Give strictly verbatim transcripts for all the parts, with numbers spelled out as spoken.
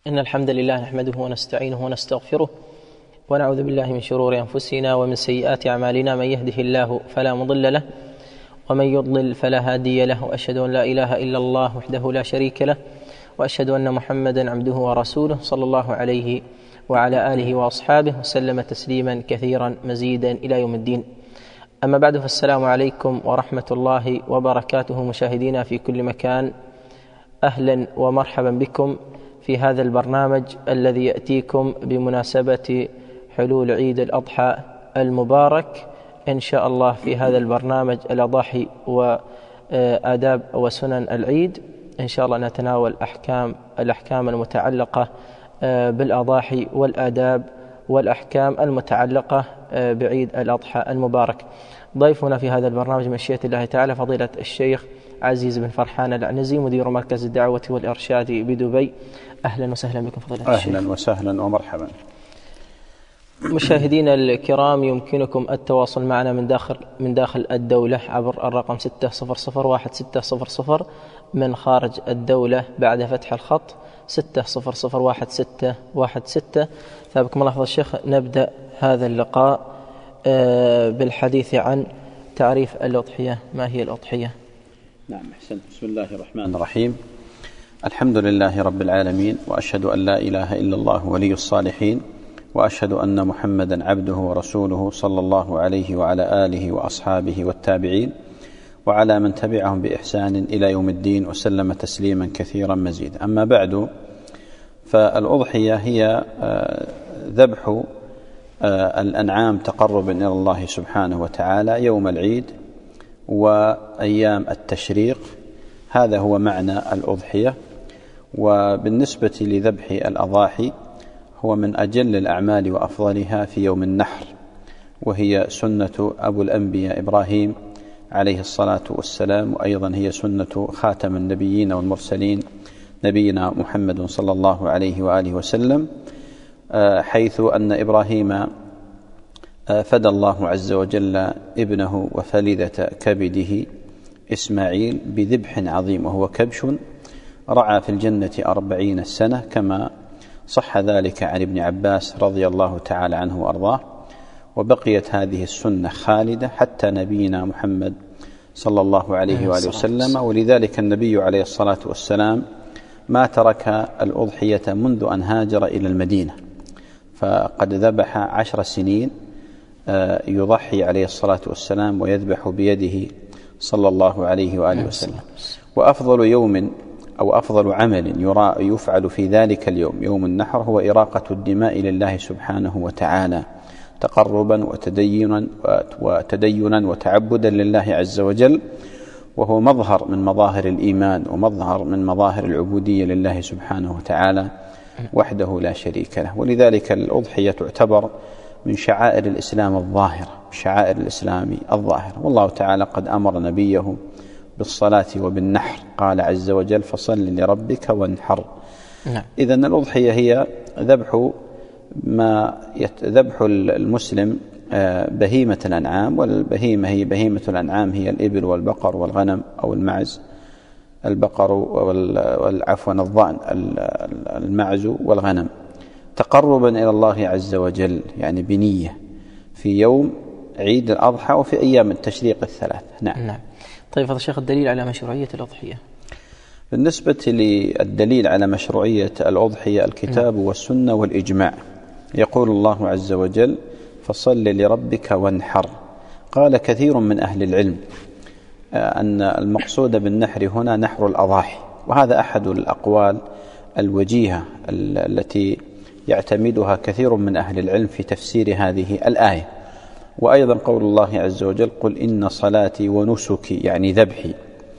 إن الحمد لله نحمده ونستعينه ونستغفره ونعوذ بالله من شرور أنفسنا ومن سيئات أعمالنا. من يهده الله فلا مضل له ومن يضلل فلا هادي له، وأشهد أن لا إله إلا الله وحده لا شريك له، وأشهد أن محمدا عبده ورسوله صلى الله عليه وعلى آله وأصحابه وسلم تسليما كثيرا مزيدا إلى يوم الدين. أما بعد، فالسلام عليكم ورحمة الله وبركاته مشاهدينا في كل مكان، أهلا ومرحبا بكم في هذا البرنامج الذي يأتيكم بمناسبة حلول عيد الأضحى المبارك إن شاء الله. في هذا البرنامج الأضاحي وآداب وسنن العيد إن شاء الله نتناول أحكام الأحكام المتعلقة بالأضاحي والآداب والأحكام المتعلقة بعيد الأضحى المبارك. ضيفنا في هذا البرنامج مشيئة الله تعالى فضيلة الشيخ عزيز بن فرحان العنزي، مدير مركز الدعوة والإرشاد بدبي. أهلا وسهلا بكم فضيلة الشيخ. أهلا وسهلا ومرحبا. مشاهدينا الكرام، يمكنكم التواصل معنا من داخل من داخل الدولة عبر الرقم ستة صفر صفر واحد ستة صفر صفر، من خارج الدولة بعد فتح الخط ستة صفر صفر واحد ستة واحد ستة. ثابكم الله فضيلة الشيخ. نبدأ هذا اللقاء بالحديث عن تعريف الأضحية. ما هي الأضحية؟ نعم، أحسنت. بسم الله الرحمن الرحيم. الحمد لله رب العالمين، وأشهد أن لا إله إلا الله ولي الصالحين، وأشهد أن محمدا عبده ورسوله صلى الله عليه وعلى آله وأصحابه والتابعين وعلى من تبعهم بإحسان إلى يوم الدين، وسلم تسليما كثيرا مزيدا. أما بعد، فالأضحية هي ذبح الأنعام تقربا إلى الله سبحانه وتعالى يوم العيد وأيام التشريق. هذا هو معنى الأضحية. وبالنسبة لذبح الأضاحي، هو من أجل الأعمال وأفضلها في يوم النحر، وهي سنة أبو الأنبياء إبراهيم عليه الصلاة والسلام، وأيضا هي سنة خاتم النبيين والمرسلين نبينا محمد صلى الله عليه وآله وسلم، حيث أن إبراهيم فدى الله عز وجل ابنه وفلذة كبده إسماعيل بذبح عظيم، وهو كبش رعى في الجنة أربعين سنة، كما صح ذلك عن ابن عباس رضي الله تعالى عنه وأرضاه. وبقيت هذه السنة خالدة حتى نبينا محمد صلى الله عليه وآله وسلم، ولذلك النبي عليه الصلاة والسلام ما ترك الأضحية منذ أن هاجر إلى المدينة، فقد ذبح عشر سنين يضحي عليه الصلاة والسلام ويذبح بيده صلى الله عليه وآله وسلم. وأفضل يوم أو أفضل عمل يرى يفعل في ذلك اليوم يوم النحر هو إراقة الدماء لله سبحانه وتعالى، تقربا وتدينا وتدينا وتعبدا لله عز وجل، وهو مظهر من مظاهر الإيمان ومظهر من مظاهر العبودية لله سبحانه وتعالى وحده لا شريك له. ولذلك الأضحية تعتبر من شعائر الإسلام الظاهرة، شعائر الإسلام الظاهرة. والله تعالى قد أمر نبيه بالصلاة وبالنحر، قال عز وجل: فصل لربك وانحر. نعم. إذن الأضحية هي ذبح ما ذبح المسلم بهيمة الأنعام، والبهيمة هي بهيمة الأنعام هي الإبل والبقر والغنم أو المعز، البقر والعفوا الضأن، المعز والغنم، تقربا إلى الله عز وجل، يعني بنية في يوم عيد الأضحى وفي أيام التشريق الثلاث. نعم. نعم. طيب فضل الشيخ، الدليل على مشروعية الأضحية؟ بالنسبة للدليل على مشروعية الأضحية الكتاب نعم. والسنة والإجماع. يقول الله عز وجل: فصل لربك وانحر. قال كثير من أهل العلم أن المقصود بالنحر هنا نحر الأضاحي، وهذا أحد الأقوال الوجيهة التي يعتمدها كثير من أهل العلم في تفسير هذه الآية. وأيضا قول الله عز وجل: قل إن صلاتي ونسكي، يعني ذبحي،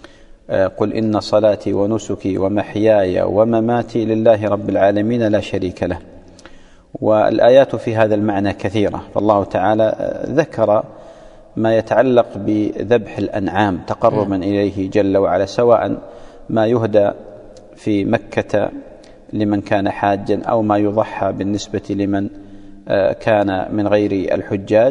قل إن صلاتي ونسكي ومحياي ومماتي لله رب العالمين لا شريك له. والآيات في هذا المعنى كثيرة، فالله تعالى ذكر ما يتعلق بذبح الأنعام تقربا إليه جل وعلا، سواء ما يهدى في مكة لمن كان حاجا أو ما يضحى بالنسبة لمن كان من غير الحجاج.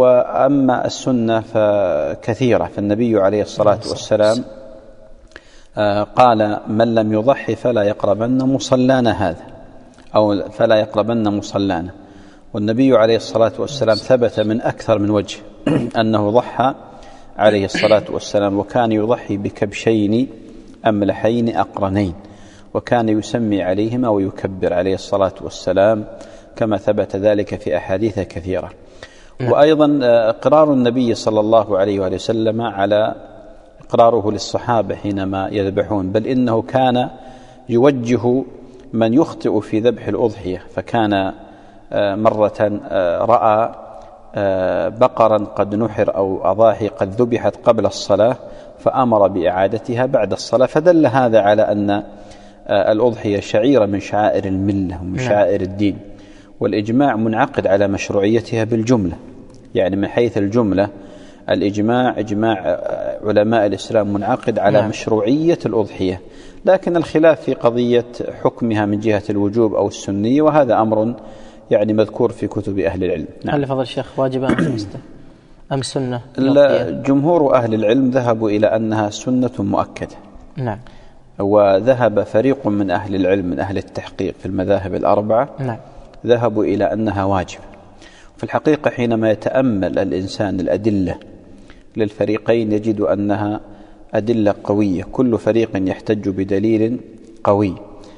وأما السنة فكثيرة، فالنبي عليه الصلاة والسلام قال من لم يضحي فلا يقربن مصلانا هذا، أو فلا يقربن مصلانا. والنبي عليه الصلاة والسلام ثبت من أكثر من وجه أنه ضحى عليه الصلاة والسلام، وكان يضحي بكبشين أملحين أقرنين، وكان يسمي عليهما ويكبر عليه الصلاة والسلام كما ثبت ذلك في أحاديث كثيرة. وأيضا إقرار النبي صلى الله عليه وآله وسلم على إقراره للصحابة حينما يذبحون، بل إنه كان يوجه من يخطئ في ذبح الأضحية، فكان مرة رأى بقرا قد نحر أو أضاحي قد ذبحت قبل الصلاة فأمر بإعادتها بعد الصلاة، فدل هذا على أن الأضحية شعيرة من شعائر الملة ومن شعائر الدين، والإجماع منعقد على مشروعيتها بالجملة، يعني من حيث الجملة الإجماع إجماع علماء الإسلام منعقد على نعم. مشروعية الأضحية، لكن الخلاف في قضية حكمها من جهة الوجوب أو السنية، وهذا أمر يعني مذكور في كتب أهل العلم. نعم. هل فضل الشيخ واجبة أم سنة؟ جمهور أهل العلم ذهبوا إلى أنها سنة مؤكدة. نعم. وذهب فريق من أهل العلم من أهل التحقيق في المذاهب الأربعة نعم. ذهبوا إلى أنها واجبة. في الحقيقة حينما يتأمل الإنسان الأدلة للفريقين يجد أنها أدلة قوية، كل فريق يحتج بدليل قوي،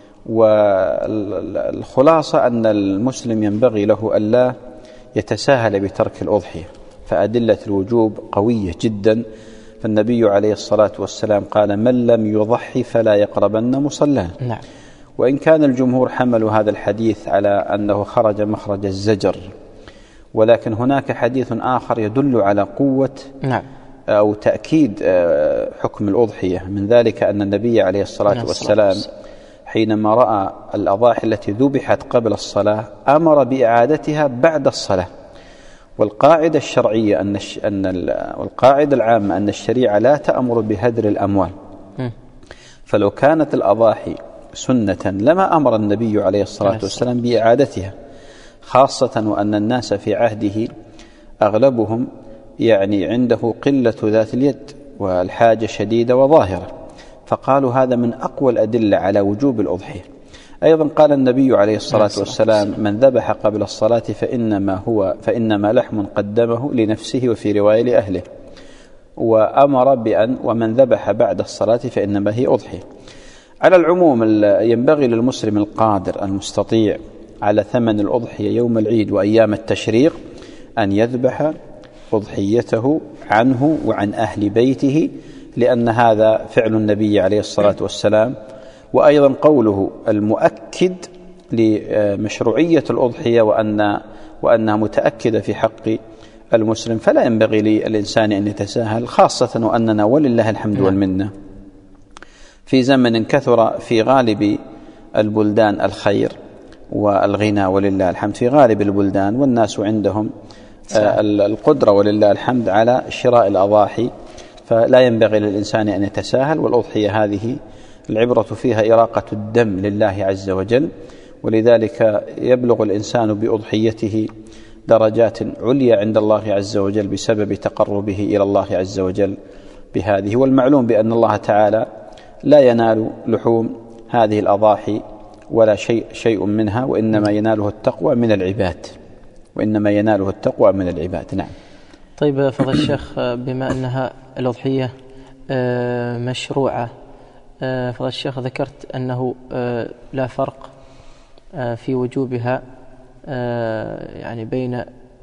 والخلاصة أن المسلم ينبغي له ألا يتساهل بترك الأضحية، فأدلة الوجوب قوية جدا. فالنبي عليه الصلاة والسلام قال من لم يضحي فلا يقربن مصلاه. نعم. وإن كان الجمهور حملوا هذا الحديث على أنه خرج مخرج الزجر، ولكن هناك حديث آخر يدل على قوة نعم. أو تأكيد حكم الأضحية، من ذلك أن النبي عليه الصلاة والسلام حينما رأى الأضاحي التي ذبحت قبل الصلاة أمر بإعادتها بعد الصلاة. والقاعدة الشرعية أن أن والقاعدة العامة أن الشريعة لا تأمر بهدر الأموال، فلو كانت الأضاحي سنة لما أمر النبي عليه الصلاة والسلام بإعادتها، خاصة وأن الناس في عهده أغلبهم يعني عنده قلة ذات اليد والحاجة شديدة وظاهرة، فقالوا هذا من أقوى الأدلة على وجوب الأضحية. أيضا قال النبي عليه الصلاة والسلام من ذبح قبل الصلاة فإنما هو فإنما لحم قدمه لنفسه، وفي رواية لأهله، وأمر بأن ومن ذبح بعد الصلاة فإنما هي أضحية. على العموم ينبغي للمسلم القادر المستطيع على ثمن الأضحية يوم العيد وأيام التشريق أن يذبح أضحيته عنه وعن أهل بيته، لأن هذا فعل النبي عليه الصلاة والسلام. وأيضا قوله المؤكد لمشروعية الأضحية وأن وأنها متأكدة في حق المسلم، فلا ينبغي للإنسان أن يتساهل، خاصة وأننا ولله الحمد والمنة في زمن كثر في غالب البلدان الخير والغنى ولله الحمد، في غالب البلدان والناس عندهم القدرة ولله الحمد على شراء الأضاحي، فلا ينبغي للإنسان أن يتساهل. والأضحية هذه العبرة فيها إراقة الدم لله عز وجل، ولذلك يبلغ الإنسان بأضحيته درجات عليا عند الله عز وجل بسبب تقربه إلى الله عز وجل بهذه. والمعلوم بأن الله تعالى لا ينال لحوم هذه الأضاحي ولا شيء شيء منها، وإنما يناله التقوى من العباد وإنما يناله التقوى من العباد. نعم. طيب فضل الشيخ، بما أنها الأضحية مشروعة، فضل الشيخ ذكرت أنه لا فرق في وجوبها يعني بين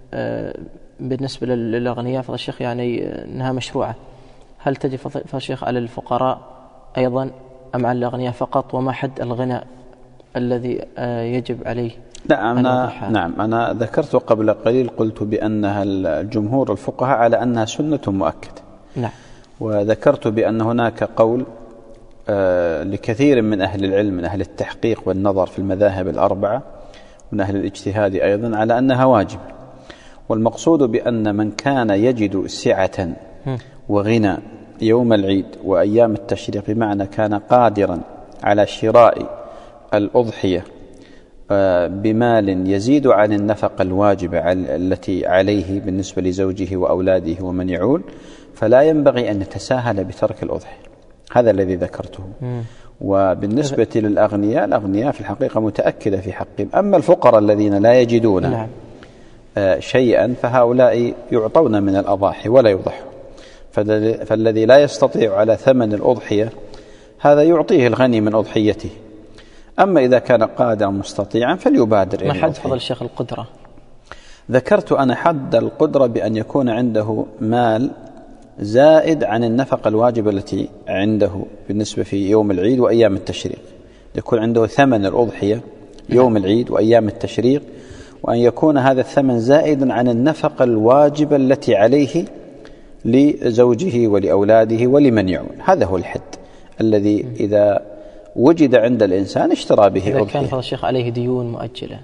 بالنسبة للأغنياء فضل الشيخ، يعني أنها مشروعة، هل تجب فضل الشيخ على الفقراء أيضا أم على الأغنياء فقط؟ وما حد الغنى الذي يجب عليه؟ نعم أنا, نعم أنا ذكرت قبل قليل، قلت بأنها الجمهور الفقهاء على أنها سنة مؤكدة. نعم. وذكرت بأن هناك قول آه لكثير من أهل العلم من أهل التحقيق والنظر في المذاهب الأربعة من أهل الاجتهاد أيضا على أنها واجبة. والمقصود بأن من كان يجد سعة وغنى يوم العيد وأيام التشريق، بمعنى كان قادرا على شراء الأضحية بمال يزيد عن النفقة الواجبة التي عليه بالنسبة لزوجه وأولاده ومن يعول، فلا ينبغي أن يتساهل بترك الأضحية، هذا الذي ذكرته. مم. وبالنسبة للأغنياء، الأغنياء في الحقيقة متأكدة في حقهم. أما الفقراء الذين لا يجدون نعم. شيئا فهؤلاء يعطون من الأضاحي ولا يضحوا. فالذي لا يستطيع على ثمن الأضحية هذا يعطيه الغني من أضحيته. أما إذا كان قادرا مستطيعا فليبادر إلى ما حد فضل الشيخ القدرة؟ ذكرت أنا حد القدرة بأن يكون عنده مال زائد عن النفقة الواجبة التي عنده بالنسبة في يوم العيد وأيام التشريق. يكون عنده ثمن الأضحية يوم العيد وأيام التشريق، وأن يكون هذا الثمن زائدا عن النفقة الواجبة التي عليه لزوجه ولأولاده ولمن يعول. هذا هو الحد الذي إذا وجد عند الإنسان اشترى به إذا أضحية. كان فضل الشيخ عليه ديون مؤجلة،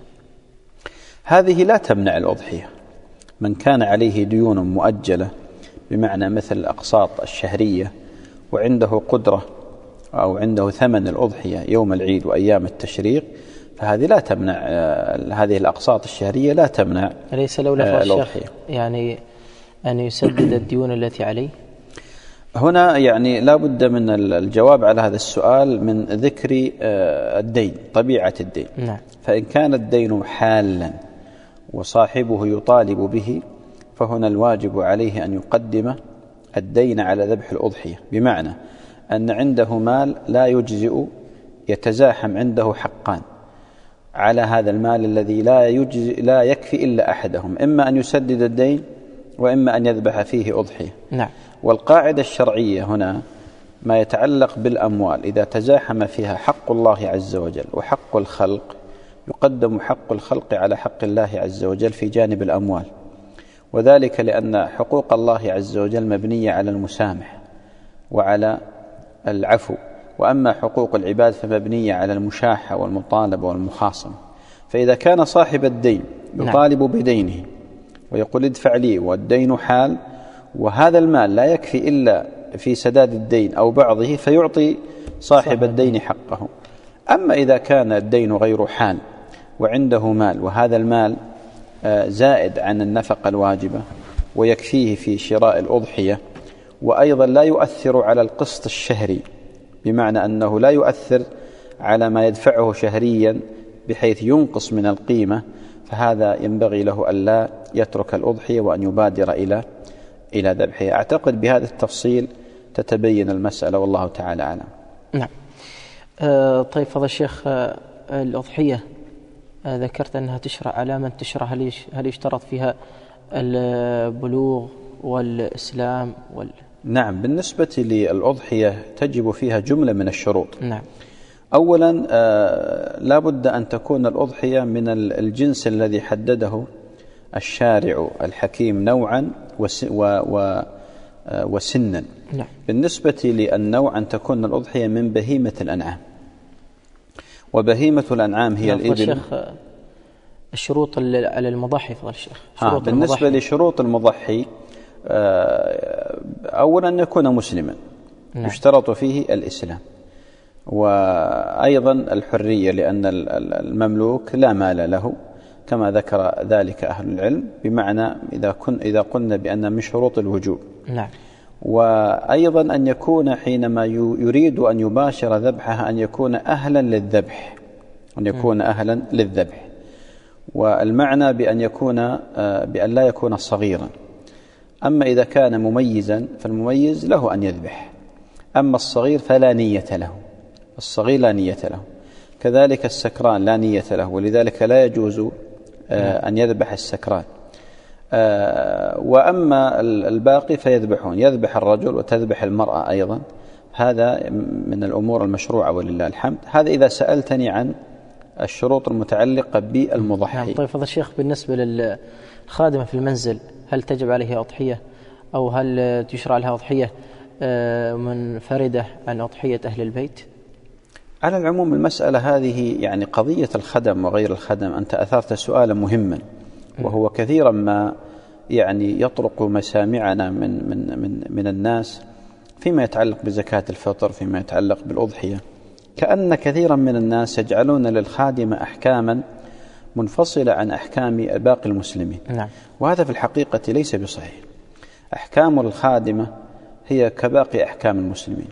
هذه لا تمنع الأضحية. من كان عليه ديون مؤجلة بمعنى مثل الأقساط الشهرية وعنده قدرة أو عنده ثمن الأضحية يوم العيد وأيام التشريق، فهذه لا تمنع، هذه الأقساط الشهرية لا تمنع. أليس لولا فضل الشيخ يعني أن يسدد الديون التي عليه؟ هنا يعني لا بد من الجواب على هذا السؤال من ذكر الدين، طبيعة الدين. نعم. فإن كان الدين حالا وصاحبه يطالب به فهنا الواجب عليه أن يقدم الدين على ذبح الأضحية، بمعنى أن عنده مال لا يجزئ، يتزاحم عنده حقان على هذا المال الذي لا يجزئ لا يكفي إلا أحدهم، إما أن يسدد الدين وإما أن يذبح فيه أضحية. نعم. والقاعدة الشرعية هنا ما يتعلق بالأموال إذا تزاحم فيها حق الله عز وجل وحق الخلق يقدم حق الخلق على حق الله عز وجل في جانب الأموال، وذلك لأن حقوق الله عز وجل مبنية على المسامح وعلى العفو، وأما حقوق العباد فمبنية على المشاحة والمطالبة والمخاصمة. فإذا كان صاحب الدين يطالب بدينه ويقول ادفع لي والدين حال وهذا المال لا يكفي إلا في سداد الدين أو بعضه فيعطي صاحب الدين حقه. أما إذا كان الدين غير حال وعنده مال وهذا المال زائد عن النفقة الواجبة ويكفيه في شراء الأضحية، وأيضا لا يؤثر على القسط الشهري، بمعنى أنه لا يؤثر على ما يدفعه شهريا بحيث ينقص من القيمة، فهذا ينبغي له ألا يترك الأضحية وأن يبادر إلى إلى ذبحها. أعتقد بهذا التفصيل تتبين المسألة والله تعالى أعلم. نعم. آه طيب فضل الشيخ، آه الأضحية آه ذكرت أنها تشرع على من تشرع، هل هل يشترط فيها البلوغ والإسلام وال... نعم. بالنسبة للأضحية تجب فيها جملة من الشروط. نعم. أولا آه لا بد أن تكون الأضحية من الجنس الذي حدده الشارع الحكيم نوعا وس و و وسنا. نعم. بالنسبة للنوع أن تكون الأضحية من بهيمة الأنعام، وبهيمة الأنعام هي الإبل. الشيخ الشروط على المضحي فضل الشيخ. شروط بالنسبة المضحي. لشروط المضحي أولا أن يكون مسلما. نعم. يشترط فيه الإسلام، وأيضا الحرية لأن المملوك لا مال له كما ذكر ذلك أهل العلم، بمعنى إذا كن إذا قلنا بأن من شروط الوجوب. نعم. وأيضا أن يكون حينما يريد أن يباشر ذبحها أن يكون أهلا للذبح، أن يكون أهلا للذبح. والمعنى بأن يكون بأن لا يكون صغيرا. أما إذا كان مميزا فالمميز له أن يذبح، أما الصغير فلا نية له، الصغير لا نية له. كذلك السكران لا نية له، ولذلك لا يجوز أن يذبح السكران. وأما الباقي فيذبحون، يذبح الرجل وتذبح المرأة أيضا. هذا من الأمور المشروعة ولله الحمد. هذا إذا سألتني عن الشروط المتعلقة بالمضحي. نعم. طيب فضل الشيخ، بالنسبة للخادمة في المنزل هل تجب عليها أضحية أو هل تشرع لها أضحية منفردة عن أضحية أهل البيت؟ على العموم المسألة هذه يعني قضية الخدم وغير الخدم، أنت أثرت سؤالا مهما، وهو كثيرا ما يعني يطرق مسامعنا من من من من الناس فيما يتعلق بزكاة الفطر، فيما يتعلق بالأضحية، كأن كثيرا من الناس يجعلون للخادمة أحكاما منفصلة عن أحكام باقي المسلمين. نعم. وهذا في الحقيقة ليس بصحيح. أحكام الخادمة هي كباقي أحكام المسلمين،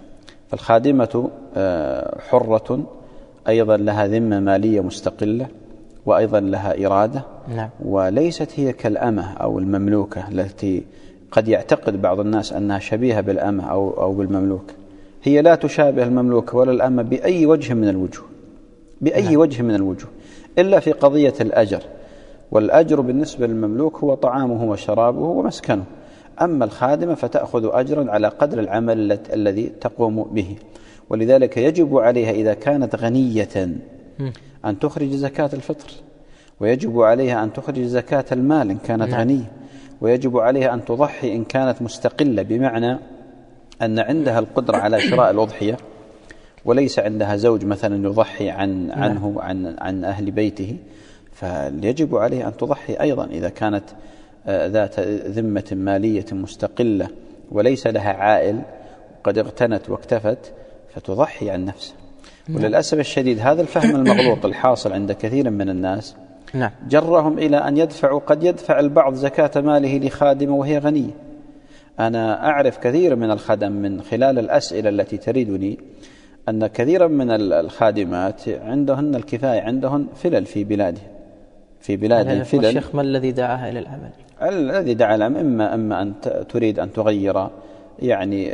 فالخادمة حرة أيضا لها ذمة مالية مستقلة، وأيضا لها إرادة. نعم. وليست هي كالأمة أو المملوكة التي قد يعتقد بعض الناس أنها شبيهة بالأمة أو أو بالمملوك. هي لا تشابه المملوك ولا الأمة بأي وجه من الوجوه، بأي نعم. وجه من الوجوه، إلا في قضية الأجر. والأجر بالنسبة للمملوك هو طعامه وشرابه ومسكنه، أما الخادمة فتأخذ أجرا على قدر العمل الذي تقوم به. ولذلك يجب عليها إذا كانت غنية أن تخرج زكاة الفطر، ويجب عليها أن تخرج زكاة المال إن كانت نعم. غنية، ويجب عليها أن تضحي إن كانت مستقلة، بمعنى أن عندها القدرة على شراء الأضحية وليس عندها زوج مثلا يضحي عن عنه عن عن أهل بيته، فيجب عليها أن تضحي أيضا إذا كانت ذات ذمة مالية مستقلة وليس لها عائل وقد اغتنت واكتفت، فتضحي عن نفسها. وللأسف الشديد هذا الفهم المغلوط الحاصل عند كثير من الناس نعم. جرهم إلى أن يدفعوا، قد يدفع البعض زكاة ماله لخادمة وهي غنية. أنا أعرف كثير من الخدم من خلال الأسئلة التي تريدني أن كثيرا من الخادمات عندهن الكفاية، عندهن فلل في بلادهم في بلادهم فلل. الشيخ ما الذي دعاها إلى العمل؟ الذي دعا العمل إما أما أن تريد أن تغير، يعني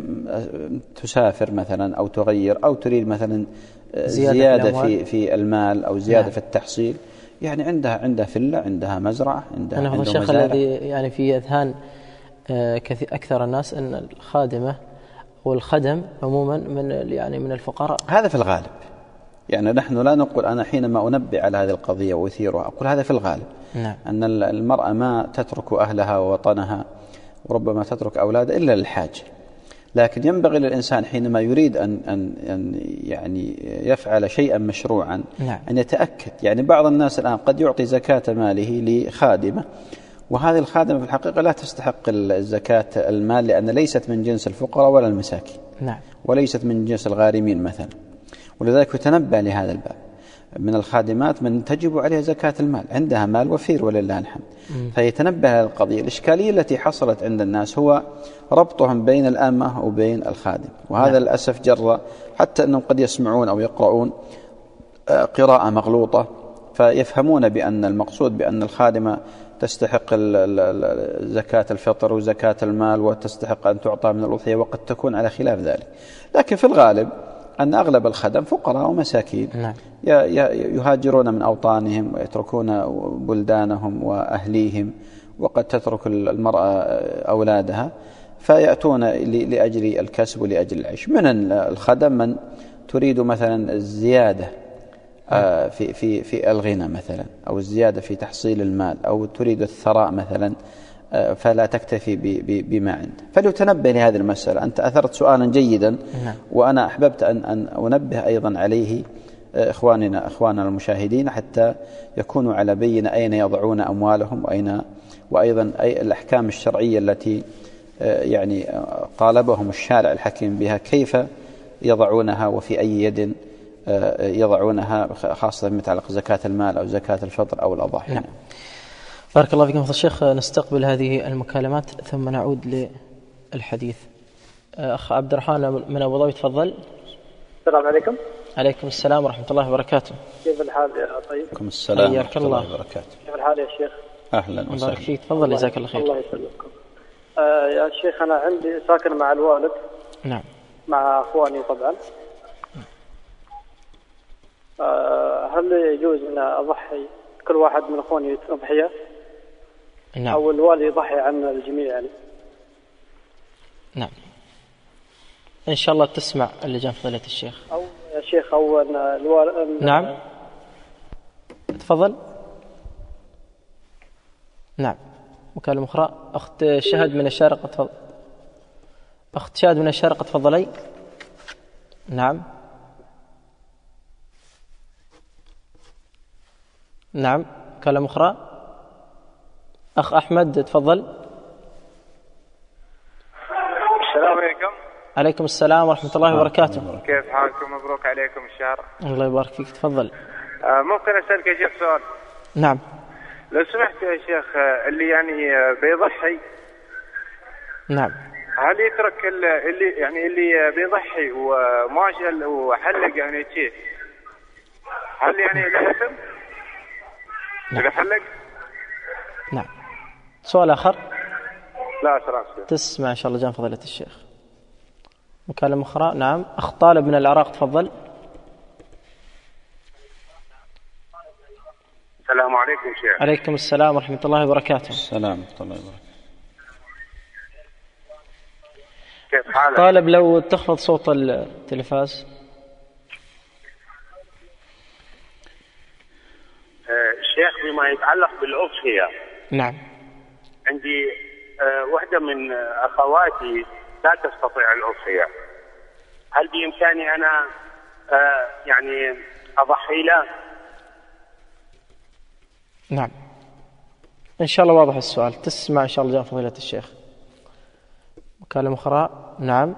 تسافر مثلا، أو تغير، أو تريد مثلا زيادة, زيادة في في المال، أو زيادة نعم. في التحصيل. يعني عندها عندها فلة، عندها مزرعة، عندها أنا هذا الشيخ الذي يعني في أذهان كثير أكثر الناس أن الخادمة والخدم عموما من يعني من الفقراء. هذا في الغالب، يعني نحن لا نقول، أنا حينما أنبه على هذه القضية وأثيرها أقول هذا في الغالب نعم. أن المرأة ما تترك أهلها ووطنها وربما تترك أولادها إلا للحاجة. لكن ينبغي للإنسان حينما يريد أن أن أن يعني يفعل شيئا مشروعا نعم. أن يتأكد. يعني بعض الناس الآن قد يعطي زكاة ماله لخادمة، وهذه الخادمة في الحقيقة لا تستحق الزكاة المال، لأن ليست من جنس الفقراء ولا المساكين نعم. وليست من جنس الغارمين مثلا. ولذلك يتنبه لهذا الباب. من الخادمات من تجب عليها زكاة المال، عندها مال وفير ولله الحمد، فيتنبه على القضية. الإشكالية التي حصلت عند الناس هو ربطهم بين الأمة وبين الخادم، وهذا نعم. للأسف جر حتى أنهم قد يسمعون أو يقرؤون قراءة مغلوطة، فيفهمون بأن المقصود بأن الخادمة تستحق زكاة الفطر وزكاة المال وتستحق أن تعطى من الأضحية، وقد تكون على خلاف ذلك. لكن في الغالب أن أغلب الخدم فقراء ومساكين نعم. يهاجرون من أوطانهم ويتركون بلدانهم وأهليهم، وقد تترك المرأة أولادها فيأتون لأجل الكسب ولأجل العيش. من الخدم من تريد مثلا الزيادة في في في الغنى مثلا، أو الزيادة في تحصيل المال، أو تريد الثراء مثلا، فلا تكتفي بما عنده. فليتنبه لهذه المسألة. أنت أثرت سؤالا جيدا وأنا أحببت أن أن أنبه أيضا عليه إخواننا إخواننا المشاهدين، حتى يكونوا على بينة أين يضعون أموالهم، وأين وأيضا أي الأحكام الشرعية التي يعني طالبهم الشارع الحكيم بها، كيف يضعونها وفي أي يد يضعونها، خاصة متعلق زكاة المال أو زكاة الفطر أو الأضاحي. نعم. بارك الله فيكم فضيلة الشيخ. نستقبل هذه المكالمات ثم نعود للحديث. أخ عبد الرحمن من أبو ظبي تفضل. السلام عليكم. عليكم السلام ورحمة الله وبركاته. كيف الحال يا طيب؟ عليكم السلام ورحمة الله وبركاته. كيف الحال يا شيخ؟ أهلا وسهلا. بارك فيك. تفضل جزاك الله خير. الله يسلمكم. آه يا شيخ أنا عندي ساكن مع الوالد. نعم. مع أخواني طبعا. آه هل يجوز أن أضحي كل واحد من أخواني أضحية؟ نعم. أو الوالي يضحي عن الجميع يعني؟ نعم. إن شاء الله تسمع اللجان فضيلة الشيخ. أو يا شيخ أو أن الوالي. نعم. تفضل. نعم. مكالمة أخرى. أخت شهد من الشارقة تفضل. أخت شهد من الشارقة تفضلي. نعم. نعم. مكالمة أخرى. أخ أحمد تفضل. السلام عليكم. عليكم السلام ورحمة الله وبركاته. كيف حالكم؟ مبروك عليكم الشهر. الله يبارك فيك. تفضل. آه ممكن أسألك يا شيخ سؤال؟ نعم. لو سمحت يا شيخ، اللي يعني بيضحي نعم هل يترك اللي يعني اللي بيضحي وماشي وحلق يعني شيء، هل يعني له اسم؟ نعم. إذا حلق؟ نعم. سؤال آخر؟ لا سلام. تسمع إن شاء الله جان فضيلة الشيخ. مكالمة أخرى. نعم. أخ طالب من العراق تفضل. السلام عليكم شيخ. عليكم السلام ورحمة الله وبركاته. السلام ورحمة الله وبركاته. كيف حالك؟ طالب لو تخفض صوت التلفاز. الشيخ بما يتعلق بالأضحية، نعم. عندي واحدة من أخواتي لا تستطيع الأضحية، هل بإمكاني أنا يعني أضحي له؟ نعم إن شاء الله واضح السؤال. تسمع إن شاء الله جان فضيلة الشيخ. مكالمة أخرى. نعم.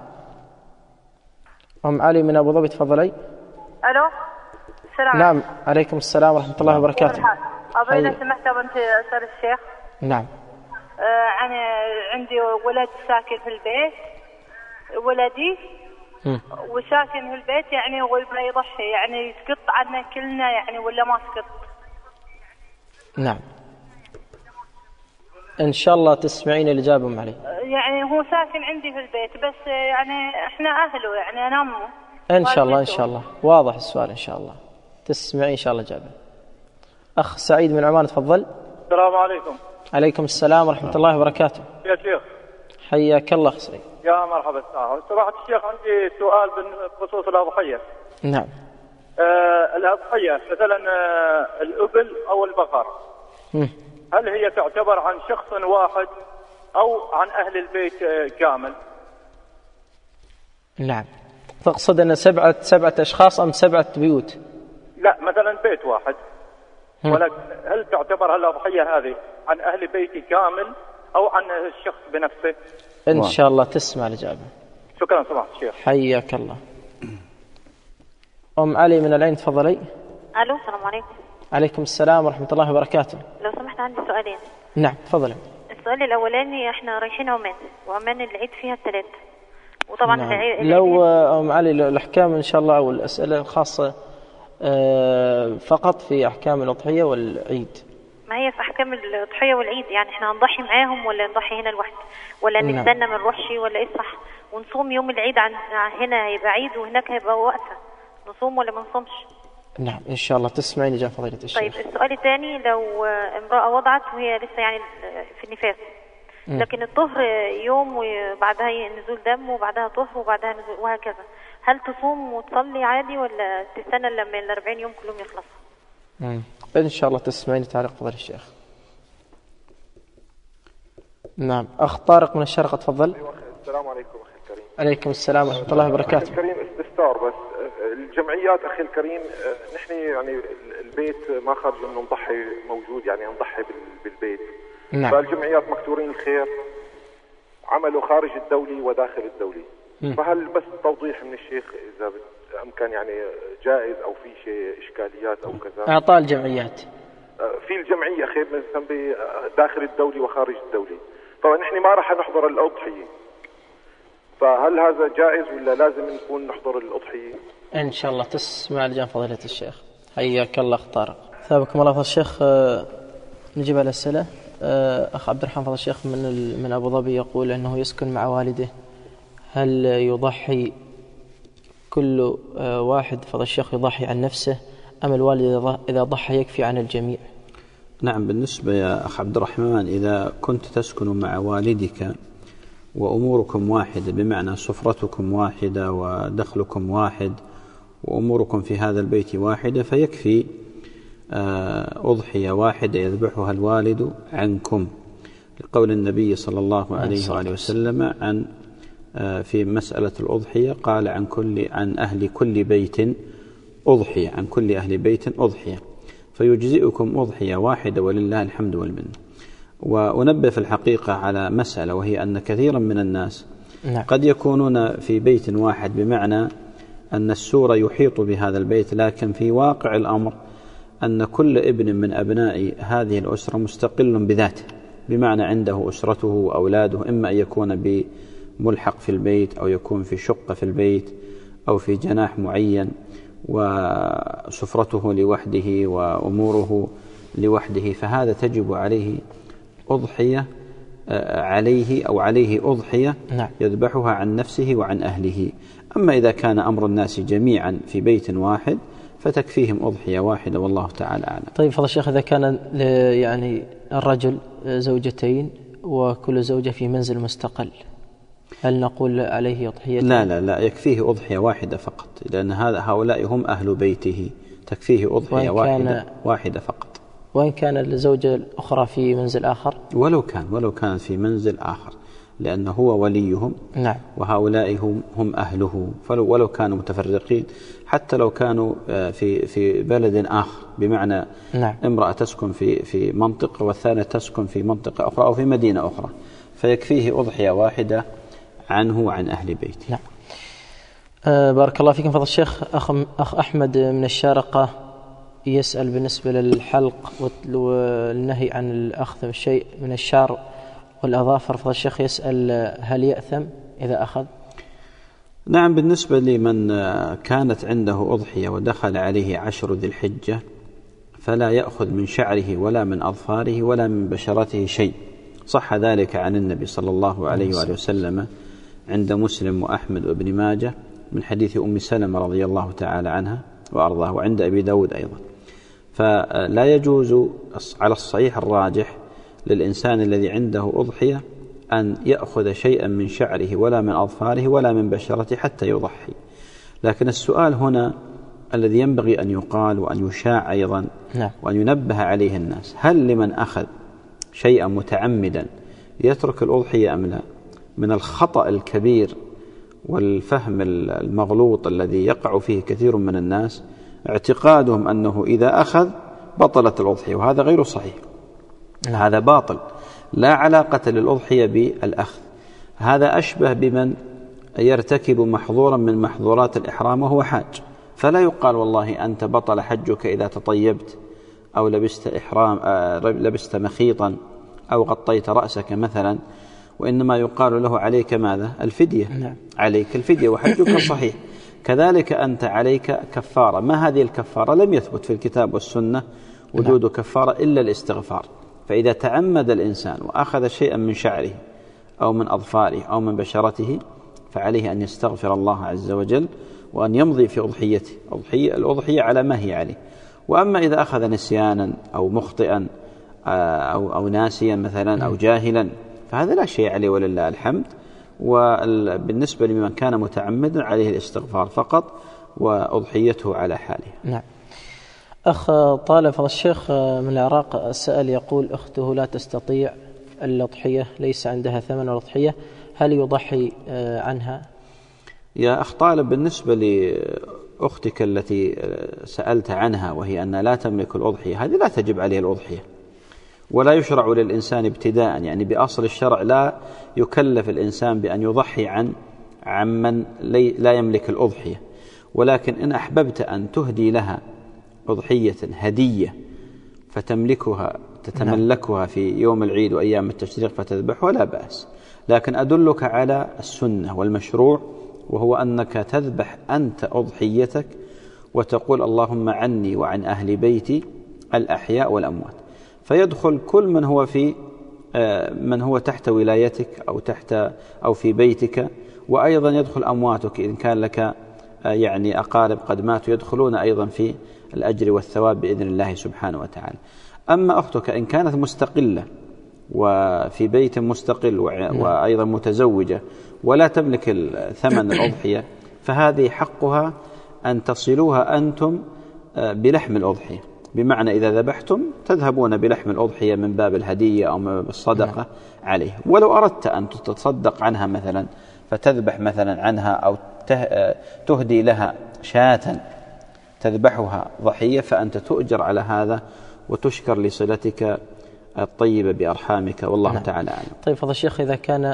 أم علي من أبو ظبي تفضلي. ألو السلام. نعم عليكم السلام ورحمة الله وبركاته. أبغى إذا سمحت بنت أسأل الشيخ. نعم. آه أنا عندي ولد ساكن في البيت، ولدي م. وساكن في البيت يعني ويبغى يضحي، يعني يسقط عنا كلنا يعني ولا ما سقط؟ نعم إن شاء الله تسمعين الإجابة أم علي. يعني هو ساكن عندي في البيت بس يعني إحنا أهله يعني أنا أمه. إن شاء الله إن شاء الله واضح السؤال إن شاء الله. تسمعين إن شاء الله إجابة. أخ سعيد من عمان تفضل. السلام عليكم. عليكم السلام ورحمة الله وبركاته. يا شيخ. حياك الله أخ سعيد. يا مرحبا. سماحة الشيخ عندي سؤال بخصوص الأضحية. نعم. آه الأضحية مثلا آه الإبل أو البقر، م. هل هي تعتبر عن شخص واحد أو عن أهل البيت آه كامل؟ نعم. تقصد أن سبعة سبعة أشخاص أم سبعة بيوت؟ لا مثلا بيت واحد، ولكن هل تعتبر الأضحية هذه عن أهل بيتي كامل أو عن الشخص بنفسه؟ إن شاء الله تسمع الإجابة. شكرا سماحة الشيخ. حياك الله. أم علي من العين تفضلي. ألو السلام عليكم. عليكم السلام ورحمة الله وبركاته. لو سمحت عندي سؤالين. نعم تفضلي. السؤال الأولاني إحنا رايحين عمان، وعمان العيد فيها الثلاث، وطبعا نعم. العيد لو أم علي الأحكام إن شاء الله أو الأسئلة الخاصة فقط في أحكام الأضحية والعيد. ما هي في أحكام الأضحية والعيد، يعني إحنا هنضحي معاهم ولا نضحي هنا لوحدنا ولا نعم. نستنى ما نروحش ولا إيه صح؟ ونصوم يوم العيد عن هنا هيبقى عيد وهناك هيبقى وقفة، نصوم ولا ما نصومش؟ نعم إن شاء الله تسمعيني جان فضيلة الشيخ. طيب السؤال الثاني، لو امرأة وضعت وهي لسه يعني في النفاس، لكن الطهر يوم وبعدها نزول دم وبعدها طهر وبعدها نزول وهكذا، هل تصوم وتصلي عادي ولا تستنى لما الأربعين يوم كلهم يخلصوا؟ مم. إن شاء الله تسمعيني تعليق فضيلة الشيخ. نعم. أخ طارق من الشرق تفضل. السلام عليكم أخي الكريم. عليكم السلام ورحمة الله وبركاته. أخي الكريم استفسار بس، الجمعيات أخي الكريم نحن يعني البيت ما خرج إنه نضحي موجود، يعني نضحي بالبيت. نعم. فالجمعيات مكتورين الخير عملوا خارج الدولي وداخل الدولي. م. فهل بس توضيح من الشيخ إذا أمكن يعني جائز أو في شيء إشكاليات أو كذا. أعطاء الجمعيات. في الجمعية خير مثلا داخل الدولي وخارج الدولي، طبعا نحن ما راح نحضر الأضحية، فهل هذا جائز ولا لازم نكون نحضر الأضحية؟ إن شاء الله تسمع لجان فضيلة الشيخ. حياك الله أخ طارق. ثابكم الله فضل الشيخ. نجيب على الأسئلة. أخ عبد الرحمن فضل الشيخ من من أبو ظبي يقول أنه يسكن مع والده، هل يضحي كل واحد فضل الشيخ يضحي عن نفسه أم الوالد إذا ضحى يكفي عن الجميع؟ نعم بالنسبة يا أخ عبد الرحمن، إذا كنت تسكن مع والدك وأموركم واحدة، بمعنى سفرتكم واحدة ودخلكم واحد وأموركم في هذا البيت واحدة، فيكفي أضحية واحدة يذبحها الوالد عنكم، لقول النبي صلى الله عليه وآله وسلم عن في مسألة الأضحية قال عن كل عن أهل كل بيت أضحية، عن كل أهل بيت أضحية، فيجزئكم أضحية واحدة ولله الحمد والمنة. وأنبه في الحقيقة على مسألة، وهي أن كثيرا من الناس نعم. قد يكونون في بيت واحد، بمعنى أن السور يحيط بهذا البيت، لكن في واقع الأمر أن كل ابن من أبناء هذه الأسرة مستقل بذاته، بمعنى عنده أسرته وأولاده، إما أن يكون ملحق في البيت أو يكون في شقة في البيت أو في جناح معين وسفرته لوحده وأموره لوحده، فهذا تجب عليه أضحية عليه أو عليه أضحية يذبحها عن نفسه وعن أهله. أما إذا كان أمر الناس جميعا في بيت واحد فتكفيهم أضحية واحدة والله تعالى أعلم. طيب فضل الشيخ، إذا كان يعني الرجل زوجتين وكل زوجة في منزل مستقل، هل نقول عليه أضحية؟ لا لا لا، يكفيه أضحية واحدة فقط، لأن هذا هؤلاء هم أهل بيته، تكفيه أضحية واحدة واحدة فقط. وإن كان الزوجة الأخرى في منزل آخر؟ ولو كان ولو كانت في منزل آخر، لأنه هو وليهم. نعم. وهؤلاء هم هم أهله، فلو ولو كانوا متفرقين، حتى لو كانوا في في بلد آخر، بمعنى نعم. امرأة تسكن في في منطقة والثانية تسكن في منطقة أخرى أو في مدينة أخرى، فيكفيه أضحية واحدة عنه وعن أهل بيته. نعم. أه بارك الله فيكم فضل الشيخ. أخ, أخ أحمد من الشارقة يسأل بالنسبة للحلق والنهي عن الأخذ شيء من الشعر والأظافر، فضل الشيخ يسأل هل يأثم إذا أخذ؟ نعم، بالنسبة لمن كانت عنده أضحية ودخل عليه عشر ذي الحجة فلا يأخذ من شعره ولا من أظفاره ولا من بشرته شيء، صح ذلك عن النبي صلى الله عليه وآله وسلم عند مسلم وأحمد وابن ماجه من حديث أم سلمة رضي الله تعالى عنها وأرضاه، وعند أبي داود أيضا. فلا يجوز على الصحيح الراجح للإنسان الذي عنده أضحية أن يأخذ شيئا من شعره ولا من أظفاره ولا من بشرته حتى يضحي. لكن السؤال هنا الذي ينبغي أن يقال وأن يشاع أيضا وأن ينبه عليه الناس، هل لمن أخذ شيئا متعمدا يترك الأضحية أم لا؟ من الخطأ الكبير والفهم المغلوط الذي يقع فيه كثير من الناس اعتقادهم أنه إذا أخذ بطلت الأضحية، وهذا غير صحيح. هذا باطل، لا علاقة للأضحية بالأخذ. هذا أشبه بمن يرتكب محظورا من محظورات الإحرام وهو حاج، فلا يقال والله أنت بطل حجك إذا تطيبت أو لبست إحرام آه لبست مخيطا أو غطيت رأسك مثلا، وإنما يقال له عليك ماذا؟ الفدية. نعم. عليك الفدية وحجك صحيح. كذلك أنت عليك كفارة. ما هذه الكفارة؟ لم يثبت في الكتاب والسنة وجود نعم. كفارة إلا الاستغفار. فإذا تعمد الإنسان وأخذ شيئا من شعره أو من أظفاره أو من بشرته فعليه أن يستغفر الله عز وجل وأن يمضي في أضحيته. أضحية الأضحية على ما هي عليه. وأما إذا أخذ نسيانا أو مخطئا أو, أو ناسيا مثلا أو جاهلا فهذا لا شيء عليه ولله الحمد. وبالنسبة لمن كان متعمدا عليه الاستغفار فقط وأضحيته على حاله. نعم. أخ طالب فضل الشيخ من العراق سأل يقول أخته لا تستطيع الأضحية، ليس عندها ثمن الأضحية، هل يضحي عنها؟ يا أخ طالب، بالنسبة لأختك التي سألت عنها وهي أن لا تملك الأضحية، هذه لا تجب عليها الأضحية، ولا يشرع للإنسان ابتداء، يعني بأصل الشرع لا يكلف الإنسان بأن يضحي عن عمن لا يملك الأضحية. ولكن إن أحببت أن تهدي لها أضحية هدية فتملكها تتملكها في يوم العيد وأيام التشريق فتذبحها لا بأس. لكن أدلك على السنة والمشروع، وهو أنك تذبح أنت أضحيتك وتقول اللهم عني وعن أهل بيتي الأحياء والأموات، فيدخل كل من هو في من هو تحت ولايتك أو تحت أو في بيتك، وأيضا يدخل أمواتك إن كان لك يعني أقارب قد ماتوا، يدخلون أيضا في الأجر والثواب بإذن الله سبحانه وتعالى. أما أختك إن كانت مستقلة وفي بيت مستقل وأيضا متزوجة ولا تملك ثمن الأضحية، فهذه حقها أن تصلوها أنتم بلحم الأضحية، بمعنى إذا ذبحتم تذهبون بلحم الأضحية من باب الهدية أو من باب الصدقة عليه. ولو أردت أن تتصدق عنها مثلا فتذبح مثلا عنها أو تهدي لها شاة تذبحها ضحية فأنت تؤجر على هذا وتشكر لصلتك الطيبة بأرحامك، والله نعم. تعالى أعلم. طيب فضل الشيخ، إذا كان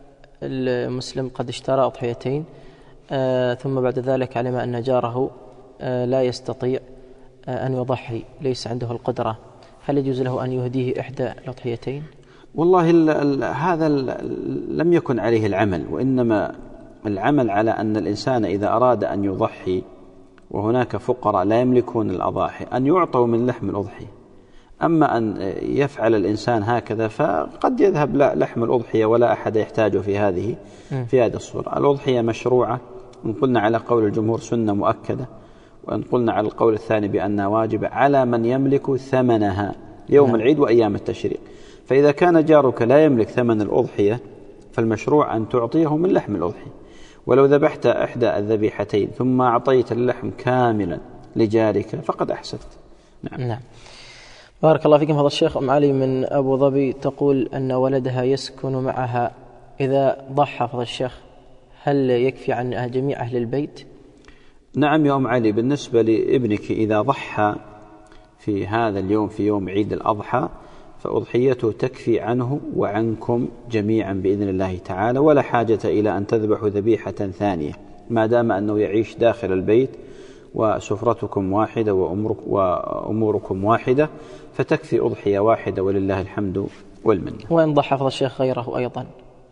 المسلم قد اشترى أضحيتين آه ثم بعد ذلك علم أن جاره آه لا يستطيع آه أن يضحي، ليس عنده القدرة، هل يجوز له أن يهديه إحدى الأضحيتين؟ والله ال ال هذا ال لم يكن عليه العمل، وإنما العمل على أن الإنسان إذا أراد أن يضحي وهناك فقراء لا يملكون الأضاحي أن يعطوا من لحم الأضحية. أما أن يفعل الإنسان هكذا فقد يذهب لحم الأضحية ولا أحد يحتاجه في هذه في هذه الصورة. الأضحية مشروعة، إن قلنا على قول الجمهور سنة مؤكدة، وإن قلنا على القول الثاني بأنها واجبة على من يملك ثمنها يوم العيد وأيام التشريق. فإذا كان جارك لا يملك ثمن الأضحية فالمشروع أن تعطيه من لحم الأضحية. ولو ذبحت إحدى الذبيحتين ثم أعطيت اللحم كاملا لجارك فقد أحسنت. نعم. نعم. بارك الله فيكم. هذا الشيخ أم علي من أبو ظبي تقول أن ولدها يسكن معها، إذا ضحى فضل الشيخ هل يكفي عن جميع أهل البيت؟ نعم يا أم علي، بالنسبة لابنك إذا ضحى في هذا اليوم في يوم عيد الأضحى فأضحيته تكفي عنه وعنكم جميعا بإذن الله تعالى، ولا حاجة إلى أن تذبحوا ذبيحة ثانية ما دام أنه يعيش داخل البيت وسفرتكم واحدة وأموركم واحدة، فتكفي أضحية واحدة ولله الحمد والمنة. وإن ضحى فضل الشيخ غيره أيضا،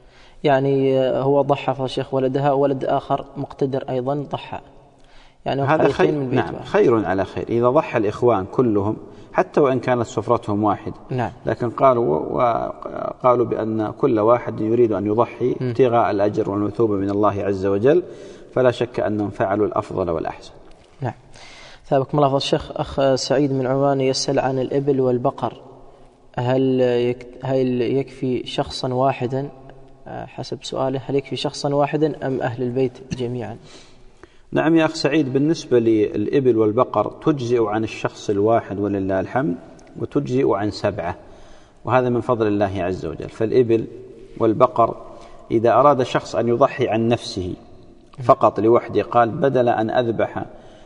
يعني هو ضحى فضل الشيخ ولدها ولد آخر مقتدر أيضا ضحى، يعني هذا خير. من نعم واحد. خير على خير إذا ضحى الإخوان كلهم حتى وإن كانت سفرتهم واحدة. نعم. لكن قالوا وقالوا بأن كل واحد يريد أن يضحي ابتغاء الأجر والمثوبة من الله عز وجل، فلا شك أنهم فعلوا الأفضل والأحسن. نعم. ثابكم الله. الشيخ أخ سعيد من عمان يسأل عن الإبل والبقر، هل هل يكفي شخصا واحدا حسب سؤاله، هل يكفي شخصا واحدا أم أهل البيت جميعا؟ نعم يا أخ سعيد، بالنسبة للإبل والبقر تجزئ عن الشخص الواحد ولله الحمد، وتجزئ عن سبعة، وهذا من فضل الله عز وجل. فالإبل والبقر إذا أراد شخص أن يضحي عن نفسه فقط لوحده، قال بدل أن أذبح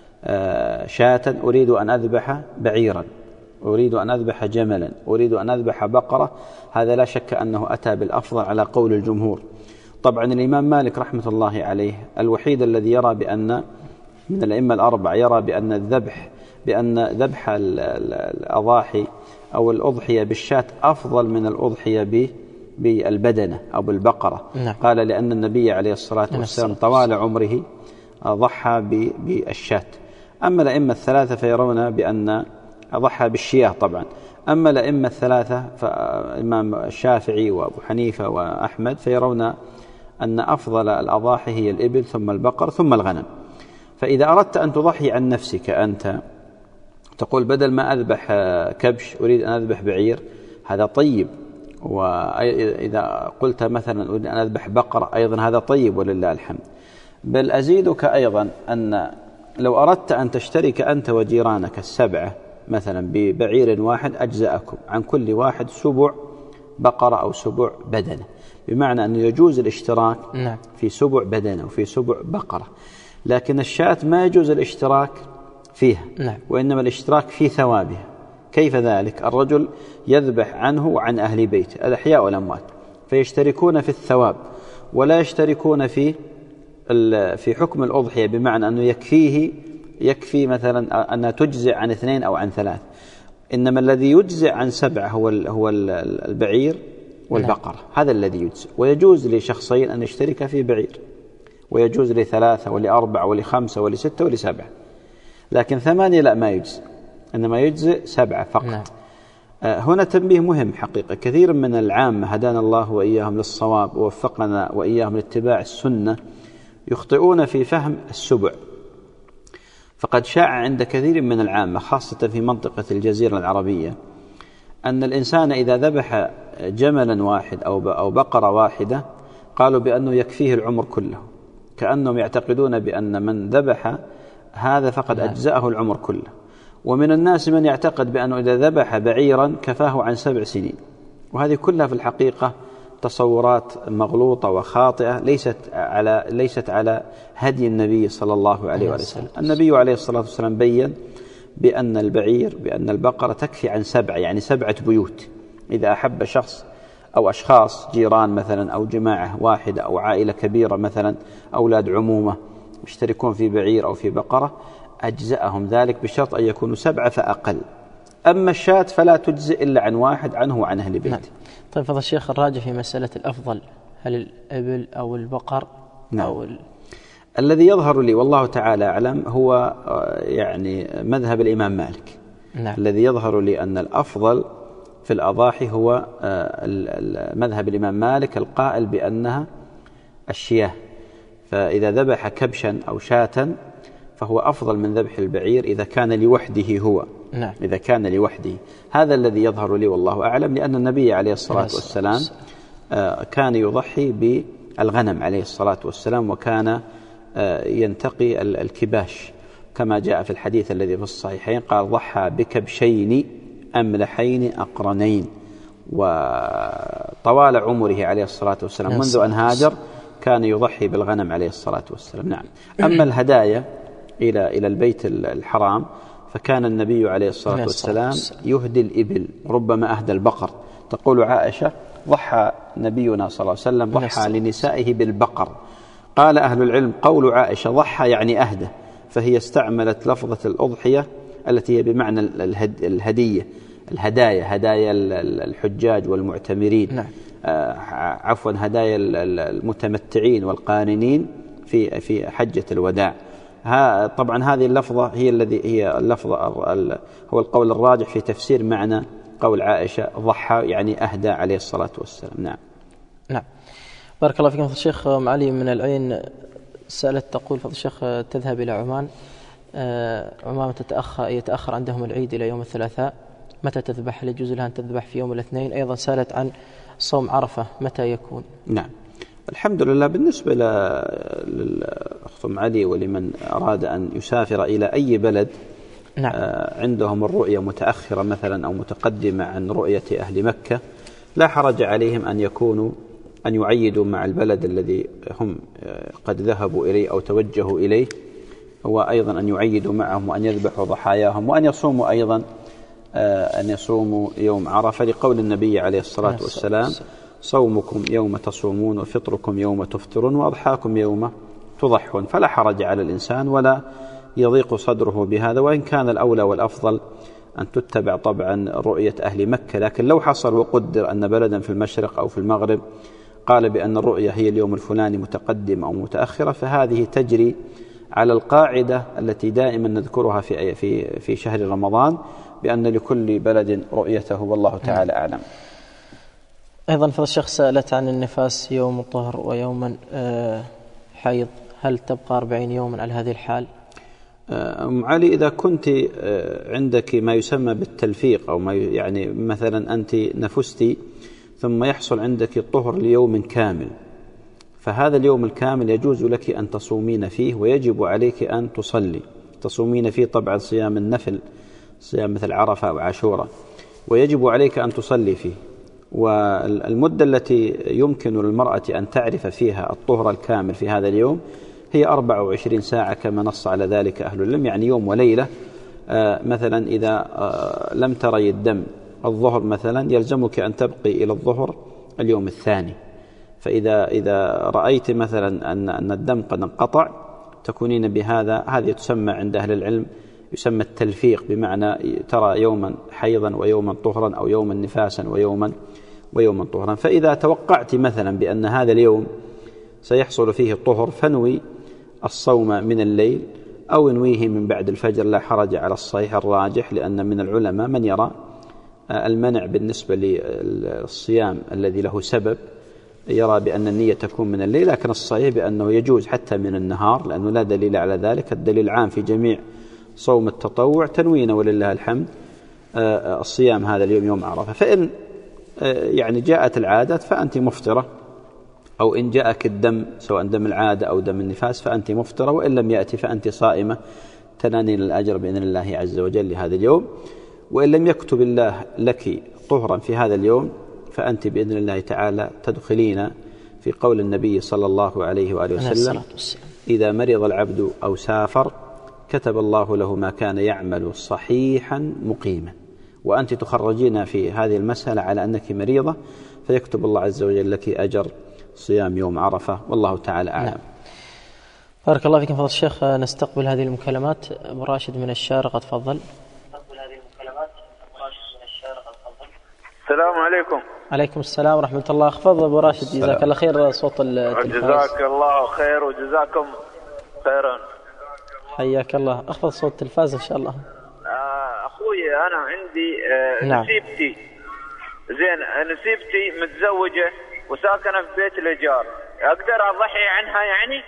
شاة أريد أن أذبح بعيرا، أريد أن أذبح جملا، أريد أن أذبح بقرة، هذا لا شك أنه أتى بالأفضل على قول الجمهور. طبعا الإمام مالك رحمة الله عليه الوحيد الذي يرى بأن من الأئمة الأربعة يرى بأن الذبح بأن ذبح الأضاحي أو الأضحية بالشاة أفضل من الأضحية بالبدنة أو بالبقرة. نعم. قال لأن النبي عليه الصلاة والسلام طوال عمره ضحى بالشاة. أما الأئمة الثلاثة فيرون بأن ضحى بالشياه طبعا. أما الأئمة الثلاثة فالإمام الشافعي وأبو حنيفة وأحمد فيرون أن أفضل الأضاحي هي الإبل ثم البقر ثم الغنم. فإذا أردت أن تضحي عن نفسك أنت تقول بدل ما أذبح كبش أريد أن أذبح بعير، هذا طيب. وإذا قلت مثلا أريد أن أذبح بقرة أيضا هذا طيب ولله الحمد. بل أزيدك أيضا أن لو أردت أن تشترك أنت وجيرانك السبعة مثلا ببعير واحد أجزأكم عن كل واحد سبع بقرة أو سبع بدنة، بمعنى أنه يجوز الاشتراك نعم. في سبع بدنة وفي سبع بقرة، لكن الشاة ما يجوز الاشتراك فيها. نعم. وإنما الاشتراك في ثوابها. كيف ذلك؟ الرجل يذبح عنه وعن أهل بيته الأحياء والأموات فيشتركون في الثواب ولا يشتركون في في حكم الأضحية، بمعنى أنه يكفيه يكفي مثلا أنها تجزئ عن اثنين أو عن ثلاث، إنما الذي يجزئ عن سبعة هو هو البعير والبقرة. نعم. هذا الذي يجزئ، ويجوز لشخصين أن يشترك في بعير، ويجوز لثلاثة ولأربعة ولخمسة ولستة ولسبعة، لكن ثمانية لا ما يجزئ، إنما يجزئ سبعة فقط. نعم. آه هنا تنبيه مهم حقيقة. كثير من العامة هدانا الله وإياهم للصواب ووفقنا وإياهم لاتباع السنة يخطئون في فهم السبع. فقد شاع عند كثير من العامة خاصة في منطقة الجزيرة العربية أن الإنسان إذا ذبح جملا واحد أو بقرة واحدة قالوا بأنه يكفيه العمر كله، كأنهم يعتقدون بأن من ذبح هذا فقد أجزأه العمر كله. ومن الناس من يعتقد بأنه إذا ذبح بعيرا كفاه عن سبع سنين، وهذه كلها في الحقيقة تصورات مغلوطة وخاطئة ليست على ليست على هدي النبي صلى الله عليه وسلم. النبي عليه الصلاة والسلام بين بأن البعير بأن البقرة تكفي عن سبعة، يعني سبعة بيوت. إذا أحب شخص أو أشخاص جيران مثلا أو جماعة واحدة أو عائلة كبيرة مثلا أولاد عمومة يشتركون في بعير أو في بقرة أجزأهم ذلك بشرط أن يكونوا سبعة فأقل. أما الشاة فلا تجزئ إلا عن واحد عنه وعن أهل بيته. نعم. طيب فضل الشيخ، الراجح في مسألة الأفضل هل الإبل أو البقر؟ نعم. أو ال... الذي يظهر لي والله تعالى أعلم هو يعني مذهب الإمام مالك. نعم. الذي يظهر لي أن الأفضل في الأضاحي هو مذهب الإمام مالك القائل بأنها الشياه، فإذا ذبح كبشا أو شاة فهو أفضل من ذبح البعير إذا كان لوحده هو. نعم. إذا كان لوحده، هذا الذي يظهر لي والله أعلم، لأن النبي عليه الصلاة والسلام كان يضحي بالغنم عليه الصلاة والسلام، وكان ينتقي الكباش كما جاء في الحديث الذي في الصحيحين، قال ضحى بكبشين أملحين أقرنين. وطوال عمره عليه الصلاة والسلام منذ أن هاجر كان يضحي بالغنم عليه الصلاة والسلام. نعم. أما الهدايا إلى إلى البيت الحرام فكان النبي عليه الصلاة والسلام يهدي الإبل، ربما أهدى البقر. تقول عائشة ضحى نبينا صلى الله عليه وسلم ضحى لنسائه بالبقر. قال أهل العلم قول عائشة ضحى يعني أهدى، فهي استعملت لفظة الأضحية التي هي بمعنى الهدية، الهدايا، هدايا الحجاج والمعتمرين. نعم. آه عفوا هدايا المتمتعين والقارنين في في حجة الوداع. ها طبعا هذه اللفظة هي الذي هي اللفظة هو القول الراجح في تفسير معنى قول عائشة ضحى يعني أهدى عليه الصلاة والسلام. نعم. نعم. بارك الله فيكم. فضل الشيخ أم علي من العين سألت تقول فضل الشيخ تذهب إلى عمان، آه عمان تتأخر يتأخر عندهم العيد إلى يوم الثلاثاء، متى تذبح؟ هل يجوز لها أن تذبح في يوم الاثنين؟ أيضا سألت عن صوم عرفة متى يكون؟ نعم. الحمد لله بالنسبة للأخت أم علي ولمن أراد أن يسافر إلى أي بلد، نعم. آه عندهم الرؤية متأخرة مثلا أو متقدمة عن رؤية أهل مكة، لا حرج عليهم أن يكونوا أن يعيدوا مع البلد الذي هم قد ذهبوا إليه أو توجهوا إليه، وأيضا أن يعيدوا معهم وأن يذبحوا ضحاياهم، وأن يصوموا أيضا أن يصوموا يوم عرفة، لقول النبي عليه الصلاة والسلام صومكم يوم تصومون وفطركم يوم تفطرون وأضحاكم يوم تضحون. فلا حرج على الإنسان ولا يضيق صدره بهذا، وإن كان الأولى والأفضل أن تتبع طبعا رؤية أهل مكة. لكن لو حصل وقدر أن بلدا في المشرق أو في المغرب قال بأن الرؤية هي اليوم الفلاني متقدم أو متأخرة، فهذه تجري على القاعدة التي دائما نذكرها في في في شهر رمضان، بأن لكل بلد رؤيته والله تعالى أعلم. أيضا فضل الشيخ سألت عن النفاس يوم الطهر ويوما حيض، هل تبقى أربعين يوما على هذه الحال؟ أم علي، إذا كنت عندك ما يسمى بالتلفيق أو ما يعني مثلا أنت نفستي ثم يحصل عندك الطهر ليوم كامل، فهذا اليوم الكامل يجوز لك أن تصومين فيه ويجب عليك أن تصلي. تصومين فيه طبعا صيام النفل، صيام مثل عرفة أو عاشوراء، ويجب عليك أن تصلي فيه. والمدة التي يمكن للمرأة أن تعرف فيها الطهر الكامل في هذا اليوم هي أربع وعشرين ساعة كما نص على ذلك أهل العلم، يعني يوم وليلة. آه مثلا إذا آه لم تري الدم الظهر مثلا يلزمك أن تبقي إلى الظهر اليوم الثاني، فإذا إذا رأيت مثلا أن أن الدم قد انقطع تكونين بهذا، هذه تسمى عند أهل العلم يسمى التلفيق، بمعنى ترى يوما حيضا ويوما طهرا أو يوما نفاسا ويوما ويوما طهرا. فإذا توقعت مثلا بأن هذا اليوم سيحصل فيه الطهر فانوي الصوم من الليل أو انويه من بعد الفجر، لا حرج على الصحيح الراجح، لأن من العلماء من يرى المنع بالنسبة للصيام الذي له سبب، يرى بأن النية تكون من الليل، لكن الصحيح بأنه يجوز حتى من النهار، لأنه لا دليل على ذلك. الدليل عام في جميع صوم التطوع تنوين ولله الحمد الصيام هذا اليوم يوم عرفة. فإن يعني جاءت العادة فأنت مفطرة، أو إن جاءك الدم سواء دم العادة أو دم النفاس فأنت مفطرة، وإن لم يأتي فأنت صائمة تنالين الأجر بإذن الله عز وجل لهذا اليوم. وإن لم يكتب الله لك طهرا في هذا اليوم فأنت بإذن الله تعالى تدخلين في قول النبي صلى الله عليه وآله وسلم: إذا مرض العبد أو سافر كتب الله له ما كان يعمل صحيحا مقيما. وأنت تخرجين في هذه المسألة على أنك مريضة، فيكتب الله عز وجل لك أجر صيام يوم عرفة، والله تعالى أعلم. نعم. بارك الله فيكم فضل الشيخ. نستقبل هذه المكالمات. أبو راشد من الشارقة، تفضل. السلام عليكم. عليكم السلام ورحمة الله. اخفض أبو راشد جزاك الله خير صوت التلفاز. جزاك الله خير وجزاكم خيرا. حياك الله. اخفض صوت التلفاز إن شاء الله. آه أخوي أنا عندي آه نعم. نسيبتي زين نسيبتي متزوجة وساكنة في بيت الإيجار، أقدر أضحي عنها يعني؟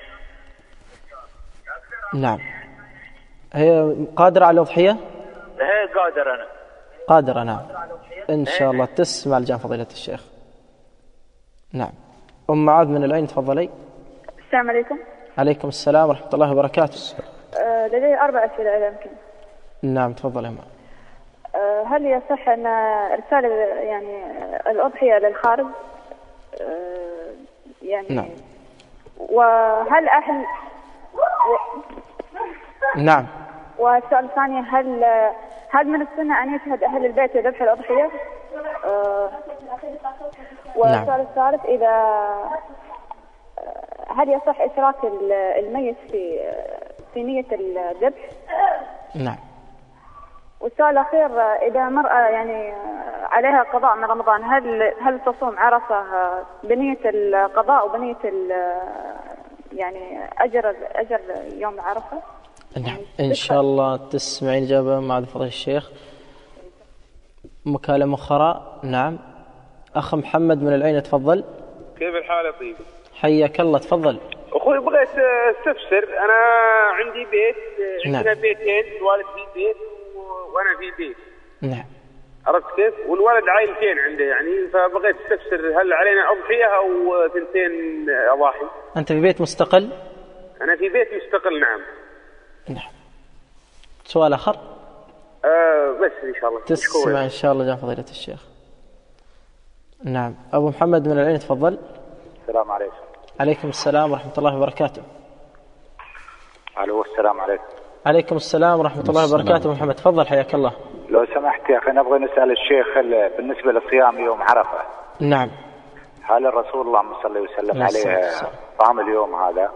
نعم. هي قادرة على الأضحية؟ هي قادر أنا قادرة نعم إن شاء الله. تسمع لجان فضيلة الشيخ. نعم. أم معاذ من العين تفضلي. السلام عليكم. عليكم السلام ورحمة الله وبركاته. أه لدي أربع أسئلة إذا يمكن. نعم تفضلي أم. أه هل يصح أن إرسال يعني الأضحية للخارج؟ أه يعني نعم. وهل أهل و... نعم. والسؤال الثاني هل هل من السنة أن يشهد أهل البيت لذبح الأضحية؟ أه والسؤال نعم. الثالث إذا هل يصح إشراك الميت في في نية الذبح؟ نعم. والسؤال الأخير إذا مرأة يعني عليها قضاء من رمضان هل هل تصوم عرفة بنية القضاء وبنية يعني أجر أجر يوم عرفة؟ نعم إن شاء الله تسمعين إجابة مع فضيلة الشيخ. مكالمة أخرى. نعم أخ محمد من العين تفضل. كيف الحال يا طيب؟ حياك الله تفضل. أخوي بغيت استفسر. أنا عندي بيت عندنا نعم. بيتين، الوالد في بيت وأنا في بيت. نعم. عرفت كيف؟ والولد عائلتين عنده يعني، فبغيت استفسر هل علينا أضحية أو ثنتين أضاحي؟ أنت في بيت مستقل؟ أنا في بيت مستقل نعم. نعم. سؤال آخر؟ آه بس إن شاء الله تسمع إن شاء الله جان فضيلة الشيخ. نعم أبو محمد من العين تفضل. السلام عليكم. عليكم السلام ورحمة الله وبركاته. ألو السلام عليكم. عليكم السلام ورحمة الله وبركاته. محمد تفضل حياك الله. لو سمحت يا أخي نبغى نسأل الشيخ بالنسبة للصيام يوم عرفة. نعم. هل الرسول اللهم صل وسلم عليه صام اليوم هذا؟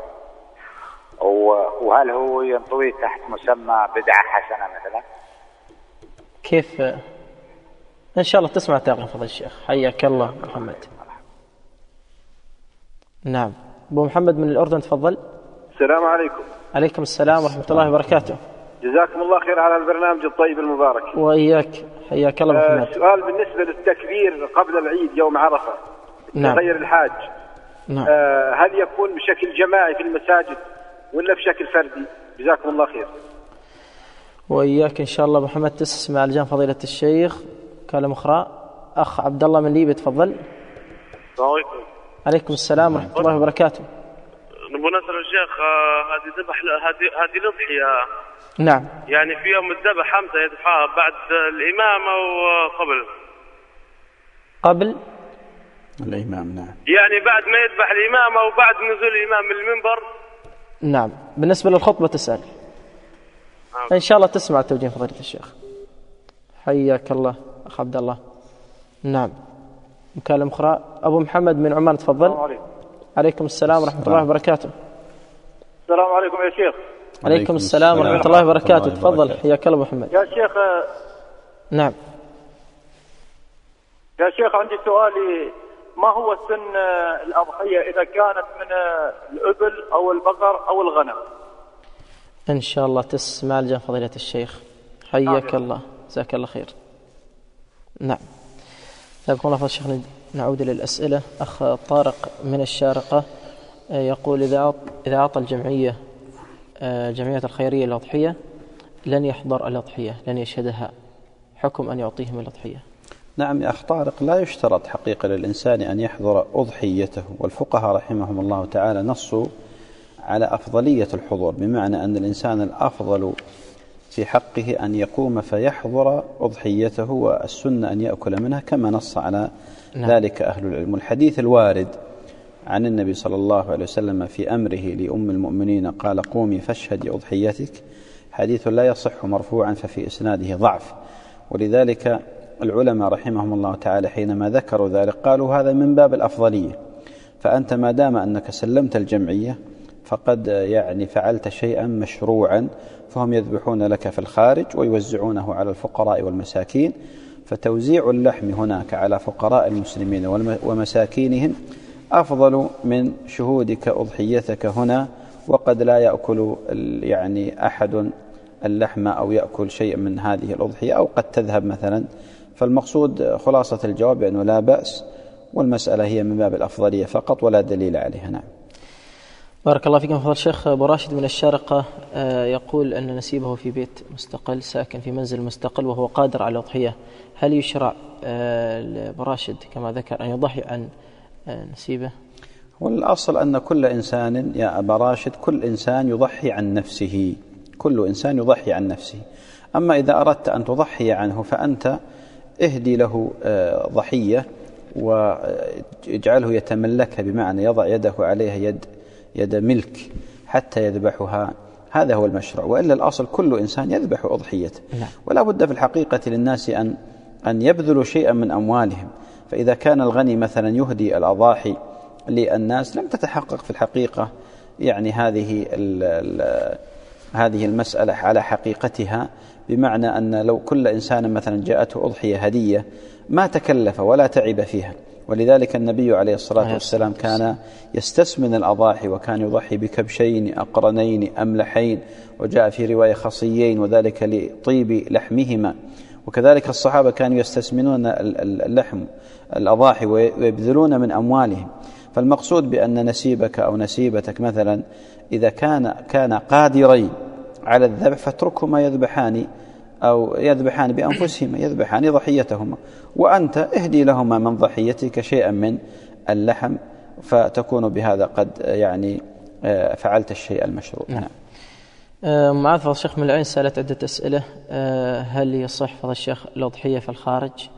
وهل هو ينطوي تحت مسمى بدعة حسنة مثلا؟ كيف؟ إن شاء الله تسمع تاقي فضل الشيخ. حياك الله محمد. نعم أبو محمد من الأردن تفضل. السلام عليكم. عليكم السلام ورحمة الله وبركاته. جزاكم الله خير على البرنامج الطيب المبارك. وإياك حياك الله محمد. آه سؤال بالنسبة للتكبير قبل العيد يوم عرفة. نعم. غير الحاج. نعم. آه هل يكون بشكل جماعي في المساجد ولا بشكل فردي؟ جزاكم الله خير. وإياك إن شاء الله محمد. تسمع لجان فضيلة الشيخ. كلام أخرى أخ عبد الله من ليبيا تفضل. السلام عليكم. عليكم السلام ورحمة الله وبركاته. نبغى نسأل الشيخ هذه ذبح هذه هذه الأضحية. نعم. يعني في يوم الذبح حمزة يذبحها بعد الإمام أو قبل؟ قبل الإمام. نعم. يعني بعد ما يذبح الإمام أو بعد نزول الإمام من المنبر؟ نعم. بالنسبة للخطبة تسأل. نعم. إن شاء الله تسمع توجيه فضيلة الشيخ. حياك الله أخ عبد الله. نعم. مكالمة أخرى أبو محمد من عمان تفضل. السلام عليكم. عليكم السلام ورحمة الله وبركاته. السلام عليكم يا شيخ. عليكم السلام ورحمة الله وبركاته. تفضل حياك الله أبو محمد. يا شيخ. نعم. يا شيخ عندي سؤالي، ما هو سن الأضحية إذا كانت من الإبل أو البقر أو الغنم؟ إن شاء الله تسمع لجان فضيلة الشيخ. حياك الله جزاك الله خير. نعم. سابقا الله الشيخ نعود للأسئلة. أخ طارق من الشارقة يقول إذا إذا أعطى الجمعية الجمعية الخيرية الأضحية لن يحضر الأضحية لن يشهدها، حكم أن يعطيهم الأضحية؟ نعم يا أخ طارق، لا يشترط حقيقة للإنسان أن يحضر أضحيته، والفقهاء رحمهم الله تعالى نصوا على أفضلية الحضور، بمعنى أن الإنسان الأفضل في حقه أن يقوم فيحضر أضحيته، والسنة أن يأكل منها كما نص على نعم. ذلك أهل العلم. الحديث الوارد عن النبي صلى الله عليه وسلم في أمره لأم المؤمنين قال قومي فاشهدي أضحيتك، حديث لا يصح مرفوعا ففي إسناده ضعف، ولذلك العلماء رحمهم الله تعالى حينما ذكروا ذلك قالوا هذا من باب الأفضلية، فأنت ما دام أنك سلمت الجمعية فقد يعني فعلت شيئا مشروعا، فهم يذبحون لك في الخارج ويوزعونه على الفقراء والمساكين، فتوزيع اللحم هناك على فقراء المسلمين ومساكينهم أفضل من شهودك أضحيتك هنا، وقد لا يأكل يعني أحد اللحم أو يأكل شيء من هذه الأضحية، أو قد تذهب مثلا. فالمقصود خلاصة الجواب أنه لا بأس، والمسألة هي من باب الأفضلية فقط ولا دليل عليها. نعم. بارك الله فيكم. فضل الشيخ أبو راشد من الشارقة يقول أن نسيبه في بيت مستقل، ساكن في منزل مستقل وهو قادر على الأضحية، هل يشرع أبو راشد كما ذكر أن يضحي عن نسيبه؟ والأصل أن كل إنسان يا أبا راشد كل إنسان يضحي عن نفسه، كل إنسان يضحي عن نفسه. أما إذا أردت أن تضحي عنه فأنت اهدي له ضحية واجعله يتملكها، بمعنى يضع يده عليها يد يد ملك حتى يذبحها، هذا هو المشروع. وإلا الأصل كل إنسان يذبح أضحيته. ولا بد في الحقيقة للناس أن أن يبذلوا شيئا من أموالهم. فإذا كان الغني مثلا يهدي الأضاحي للناس لم تتحقق في الحقيقة يعني هذه هذه المسألة على حقيقتها، بمعنى أن لو كل إنسان مثلا جاءته أضحية هدية ما تكلف ولا تعب فيها. ولذلك النبي عليه الصلاة والسلام كان يستسمن الأضاحي، وكان يضحي بكبشين أقرنين أملحين، وجاء في رواية خصيين، وذلك لطيب لحمهما. وكذلك الصحابة كانوا يستسمنون اللحم الأضاحي ويبذلون من أموالهم. فالمقصود بأن نسيبك أو نسيبتك مثلا إذا كان كان قادرين على الذبح فاتركهما يذبحان أو يذبحان بأنفسهما، يذبحان ضحيتهما، وأنت اهدي لهما من ضحيتك شيئا من اللحم، فتكون بهذا قد يعني فعلت الشيء المشروع. نعم. معاذ فضل الشيخ من العين سألت عدة أسئلة. هل يصح فضل الشيخ الأضحية في الخارج؟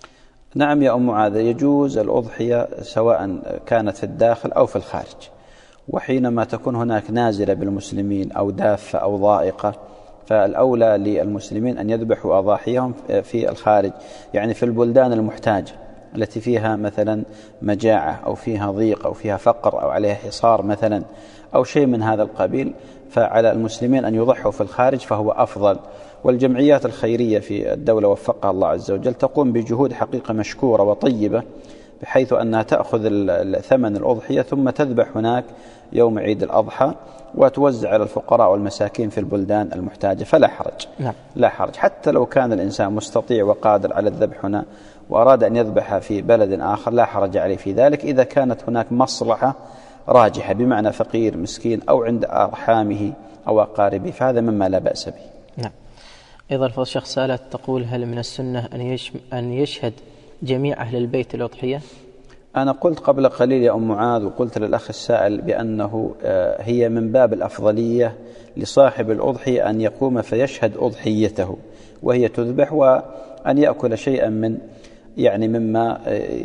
نعم يا أم معاذ، يجوز الأضحية سواء كانت في الداخل أو في الخارج. وحينما تكون هناك نازلة بالمسلمين أو دافة أو ضائقة فالأولى للمسلمين أن يذبحوا أضاحيهم في الخارج، يعني في البلدان المحتاجة التي فيها مثلا مجاعة أو فيها ضيق أو فيها فقر أو عليها حصار مثلا أو شيء من هذا القبيل، فعلى المسلمين أن يضحوا في الخارج فهو أفضل. والجمعيات الخيرية في الدولة وفقها الله عز وجل تقوم بجهود حقيقة مشكورة وطيبة، بحيث أنها تأخذ ثمن الأضحية ثم تذبح هناك يوم عيد الأضحى وتوزع على الفقراء والمساكين في البلدان المحتاجة، فلا حرج. نعم. لا حرج، حتى لو كان الإنسان مستطيع وقادر على الذبح هنا وأراد أن يذبح في بلد آخر لا حرج عليه في ذلك، إذا كانت هناك مصلحة راجحة، بمعنى فقير مسكين أو عند أرحامه أو أقاربه، فهذا مما لا بأس به. نعم. أيضا فضل الشيخ سألت تقول هل من السنة أن يشهد جميع أهل البيت الأضحية؟ أنا قلت قبل قليل يا أم معاذ وقلت للأخ السائل بأنه هي من باب الأفضلية لصاحب الأضحية أن يقوم فيشهد أضحيته وهي تذبح، وأن يأكل شيئا من يعني مما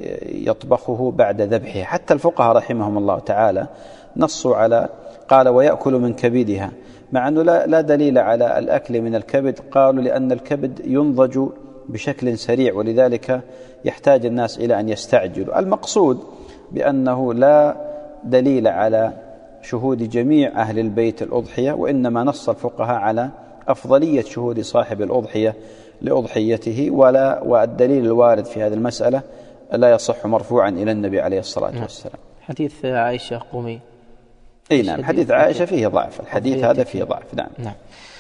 يطبخه بعد ذبحه. حتى الفقهاء رحمهم الله تعالى نصوا على قال ويأكل من كبدها، مع أنه لا, لا دليل على الأكل من الكبد، قالوا لأن الكبد ينضج بشكل سريع ولذلك يحتاج الناس إلى أن يستعجلوا. المقصود بأنه لا دليل على شهود جميع أهل البيت الأضحية، وإنما نص الفقهاء على أفضلية شهود صاحب الأضحية لأضحيته، ولا والدليل الوارد في هذه المسألة لا يصح مرفوعا إلى النبي عليه الصلاة والسلام. حديث عائشة قومي. أي نعم، حديث عائشة فيه ضعف، الحديث هذا فيه ضعف. نعم. نعم.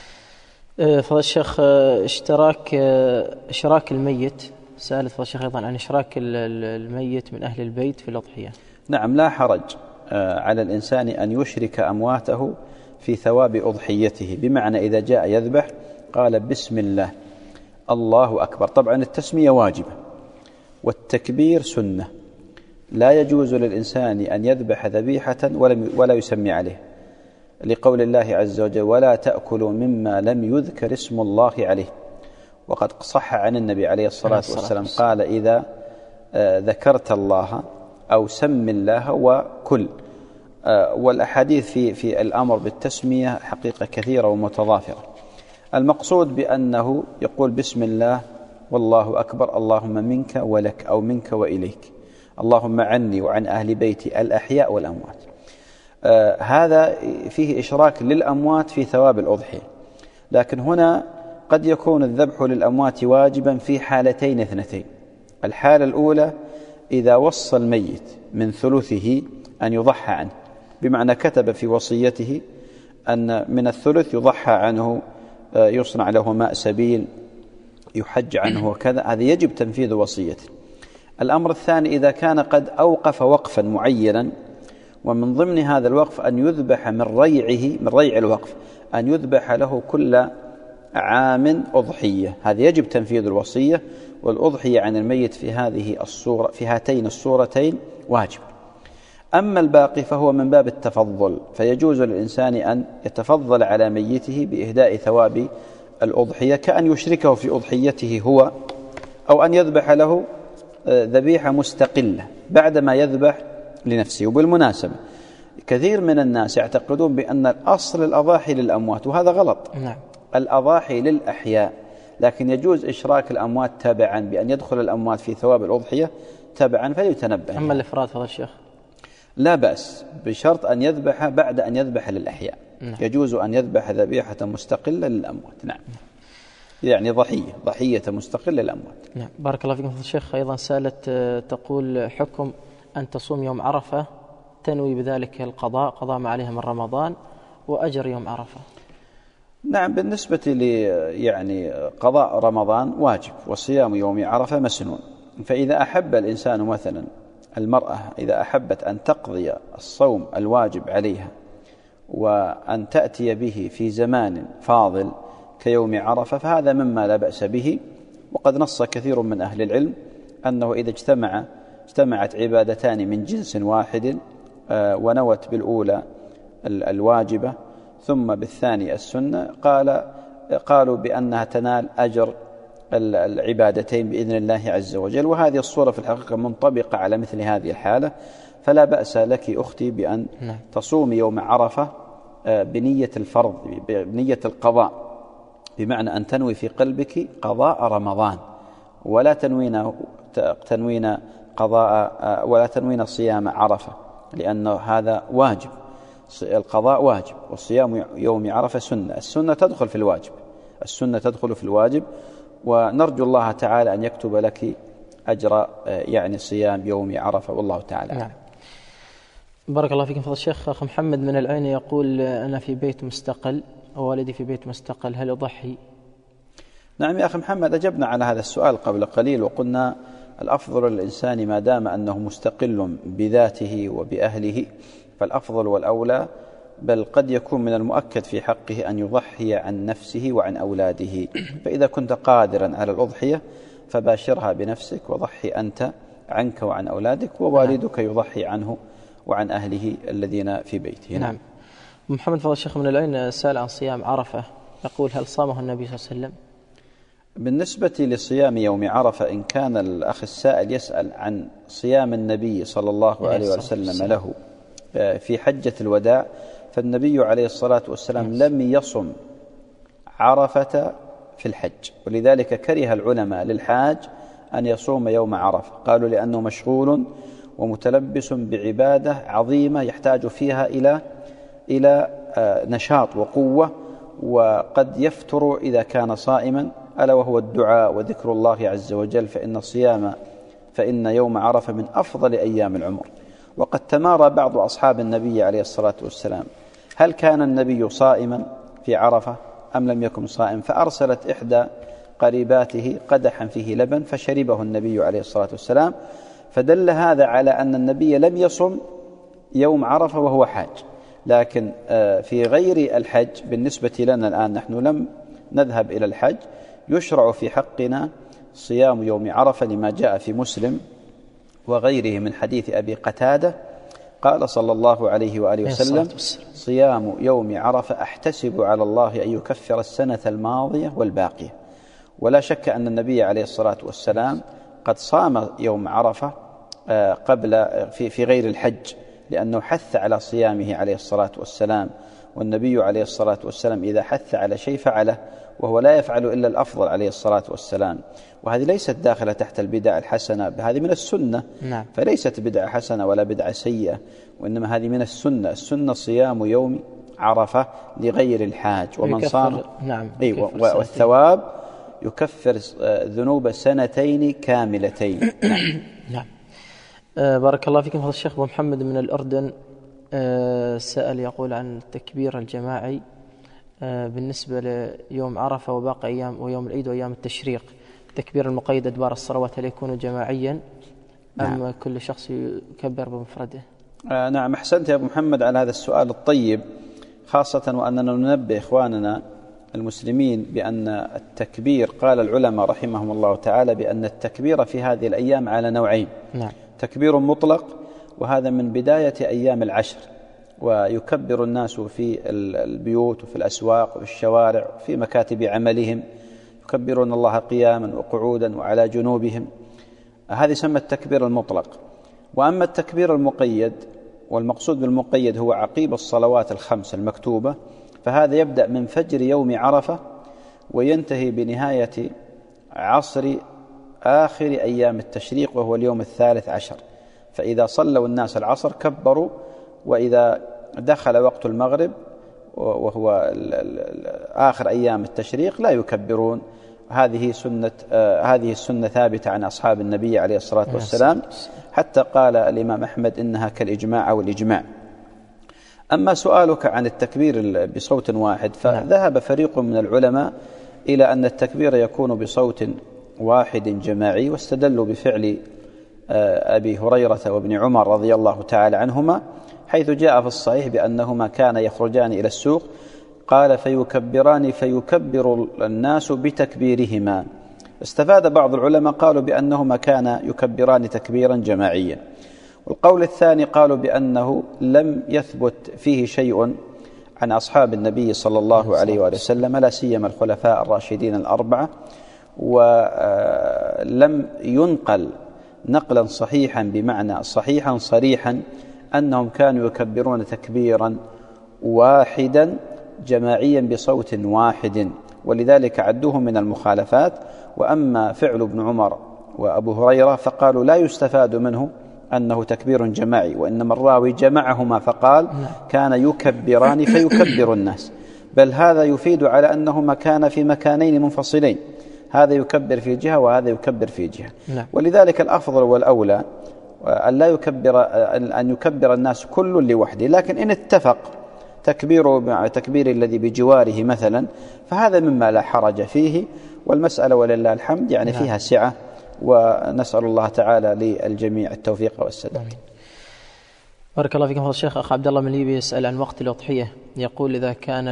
فضل الشيخ اشتراك إشراك الميت، سألت فضل الشيخ أيضا عن إشراك الميت من أهل البيت في الأضحية. نعم، لا حرج على الإنسان أن يشرك أمواته في ثواب أضحيته، بمعنى إذا جاء يذبح قال بسم الله الله أكبر. طبعا التسمية واجبة والتكبير سنة، لا يجوز للإنسان أن يذبح ذبيحة ولا يسمي عليه، لقول الله عز وجل ولا تأكلوا مما لم يذكر اسم الله عليه. وقد صح عن النبي عليه الصلاة والسلام قال إذا ذكرت الله أو سم الله وكل. والأحاديث في في الأمر بالتسمية حقيقة كثيرة ومتضافرة. المقصود بأنه يقول بسم الله والله أكبر، اللهم منك ولك أو منك وإليك، اللهم عني وعن أهل بيتي الأحياء والأموات. آه هذا فيه إشراك للأموات في ثواب الأضحية، لكن هنا قد يكون الذبح للأموات واجبا في حالتين اثنتين. الحالة الأولى إذا وصى الميت من ثلثه أن يضحى عنه، بمعنى كتب في وصيته أن من الثلث يضحى عنه، يصنع له ماء سبيل، يحج عنه وكذا، هذا يجب تنفيذ وصيته. الأمر الثاني إذا كان قد أوقف وقفا معينا، ومن ضمن هذا الوقف أن يذبح من ريعه، من ريع الوقف أن يذبح له كل عام أضحية، هذا يجب تنفيذ الوصية. والأضحية عن الميت في هذه الصورة، في هاتين الصورتين واجب. أما الباقي فهو من باب التفضل، فيجوز للإنسان أن يتفضل على ميته بإهداء ثواب الأضحية، كأن يشركه في أضحيته هو، أو أن يذبح له ذبيحة مستقلة بعدما يذبح لنفسه. وبالمناسبة كثير من الناس يعتقدون بأن الأصل الأضاحي للأموات، وهذا غلط. نعم. الأضاحي للأحياء، لكن يجوز إشراك الأموات تبعا، بأن يدخل الأموات في ثواب الأضحية تبعا، فليتنبه. أما الإفراد فضل الشيخ لا بأس، بشرط أن يذبح بعد أن يذبح للأحياء. نعم. يجوز أن يذبح ذبيحة مستقلة للأموات. نعم. يعني ضحية ضحية مستقلة للأموات. نعم. بارك الله فيكم فضل الشيخ. أيضا سألت تقول حكم أن تصوم يوم عرفة تنوي بذلك القضاء، قضاء ما عليها من رمضان وأجر يوم عرفة. نعم، بالنسبة لي يعني قضاء رمضان واجب، وصيام يوم عرفة مسنون. فإذا أحب الإنسان مثلا المرأة إذا أحبت أن تقضي الصوم الواجب عليها وأن تأتي به في زمان فاضل كيوم عرفة، فهذا مما لا بأس به. وقد نص كثير من أهل العلم أنه إذا اجتمع اجتمعت عبادتان من جنس واحد ونوت بالأولى الواجبة ثم بالثاني السنة، قال قالوا بأنها تنال أجر العبادتين بإذن الله عز وجل. وهذه الصورة في الحقيقة منطبقة على مثل هذه الحالة، فلا بأس لك أختي بأن تصوم يوم عرفة بنية الفرض، بنية القضاء، بمعنى أن تنوي في قلبك قضاء رمضان، ولا تنوين تنوين قضاء ولا تنوين صيام عرفة، لأن هذا واجب. القضاء واجب، والصيام يوم عرفة سنة. السنة تدخل في الواجب، السنة تدخل في الواجب. ونرجو الله تعالى أن يكتب لك أجر يعني صيام يوم عرفة، والله تعالى. نعم. بارك الله فيكم فضل الشيخ. أخ محمد من العين يقول أنا في بيت مستقل ووالدي في بيت مستقل، هل أضحي؟ نعم يا أخي محمد، أجبنا على هذا السؤال قبل قليل، وقلنا الأفضل للإنسان ما دام أنه مستقل بذاته وبأهله فالأفضل والأولى، بل قد يكون من المؤكد في حقه أن يضحي عن نفسه وعن أولاده. فإذا كنت قادرا على الأضحية فباشرها بنفسك، وضحي أنت عنك وعن أولادك، ووالدك يضحي عنه وعن أهله الذين في بيته. نعم. محمد فضل الشيخ من العين سأل عن صيام عرفة، يقول هل صامه النبي صلى الله عليه وسلم؟ بالنسبة لصيام يوم عرفة، إن كان الأخ السائل يسأل عن صيام النبي صلى الله عليه وسلم له في حجة الوداع، فالنبي عليه الصلاة والسلام لم يصم عرفة في الحج، ولذلك كره العلماء للحاج أن يصوم يوم عرفة، قالوا لأنه مشغول ومتلبس بعبادة عظيمة يحتاج فيها إلى إلى نشاط وقوة، وقد يفتر إذا كان صائما، ألا وهو الدعاء وذكر الله عز وجل، فإن الصيام فإن يوم عرفة من أفضل أيام العمر. وقد تمارى بعض أصحاب النبي عليه الصلاة والسلام هل كان النبي صائما في عرفة أم لم يكن صائم، فأرسلت إحدى قريباته قدحا فيه لبن فشربه النبي عليه الصلاة والسلام، فدل هذا على أن النبي لم يصم يوم عرفة وهو حاج. لكن في غير الحج بالنسبة لنا الآن، نحن لم نذهب إلى الحج، يشرع في حقنا صيام يوم عرفة لما جاء في مسلم وغيره من حديث أبي قتادة قال صلى الله عليه وآله وسلم صيام يوم عرفة أحتسب على الله أن يكفر السنة الماضية والباقية. ولا شك أن النبي عليه الصلاة والسلام قد صام يوم عرفة قبل في في غير الحج، لأنه حث على صيامه عليه الصلاة والسلام، والنبي عليه الصلاة والسلام إذا حث على شيء فعله، وهو لا يفعل إلا الأفضل عليه الصلاة والسلام. وهذه ليست داخلة تحت البدع الحسنة، هذه من السنة. نعم. فليست بدعة حسنة ولا بدعة سيئة، وإنما هذه من السنة. السنة صيام يوم عرفة لغير الحاج. ومن صام نعم أيوة والثواب يكفر ذنوب سنتين كاملتين. نعم. نعم. آه بارك الله فيكم. هذا الشيخ أبو محمد من الأردن آه سأل يقول عن التكبير الجماعي آه بالنسبة ليوم عرفة وباقي أيام ويوم العيد وأيام التشريق، التكبير المقيد أدبار الصلوات هل يكون جماعيا أم نعم. كل شخص يكبر بمفرده؟ آه نعم أحسنت يا أبو محمد على هذا السؤال الطيب، خاصة وأننا ننبه إخواننا المسلمين بأن التكبير قال العلماء رحمهم الله تعالى بأن التكبير في هذه الأيام على نوعين. نعم. تكبير مطلق وهذا من بداية أيام العشر، ويكبر الناس في البيوت وفي الأسواق وفي الشوارع وفي مكاتب عملهم، يكبرون الله قياما وقعودا وعلى جنوبهم، هذه يسمى التكبير المطلق. وأما التكبير المقيد، والمقصود بالمقيد هو عقيب الصلوات الخمس المكتوبة، فهذا يبدأ من فجر يوم عرفة وينتهي بنهاية عصر آخر أيام التشريق وهو اليوم الثالث عشر. فإذا صلوا الناس العصر كبروا، وإذا دخل وقت المغرب وهو آخر أيام التشريق لا يكبرون. هذه سنة آه هذه السنة ثابتة عن أصحاب النبي عليه الصلاة والسلام، حتى قال الإمام أحمد إنها كالإجماع أو الإجماع. أما سؤالك عن التكبير بصوت واحد، فذهب فريق من العلماء إلى أن التكبير يكون بصوت واحد جماعي، واستدلوا بفعل أبي هريرة وابن عمر رضي الله تعالى عنهما، حيث جاء في الصحيح بأنهما كان يخرجان إلى السوق، قال فيكبران فيكبر الناس بتكبيرهما. استفاد بعض العلماء قالوا بأنهما كان يكبران تكبيرا جماعيا. والقول الثاني قالوا بأنه لم يثبت فيه شيء عن أصحاب النبي صلى الله عليه وآله وسلم، لا سيما الخلفاء الراشدين الأربعة، ولم ينقل نقلا صحيحا بمعنى صحيحا صريحا أنهم كانوا يكبرون تكبيرا واحدا جماعيا بصوت واحد، ولذلك عدوه من المخالفات. وأما فعل ابن عمر وأبو هريرة فقالوا لا يستفاد منه أنه تكبير جماعي، وإنما الراوي جمعهما فقال كان يكبران فيكبر الناس، بل هذا يفيد على أنهما كان في مكانين منفصلين، هذا يكبر في جهة وهذا يكبر في جهة. نعم. ولذلك الأفضل والأولى أن لا يكبر أن يكبر الناس كل لوحده، لكن إن اتفق تكبيره مع تكبير الذي بجواره مثلا فهذا مما لا حرج فيه، والمسألة ولله الحمد يعني نعم. فيها سعة، ونسأل الله تعالى للجميع التوفيق والسداد. بارك الله فيكم. فضل الشيخ أخ عبد الله من ليبيا يسأل عن وقت الأضحية، يقول إذا كان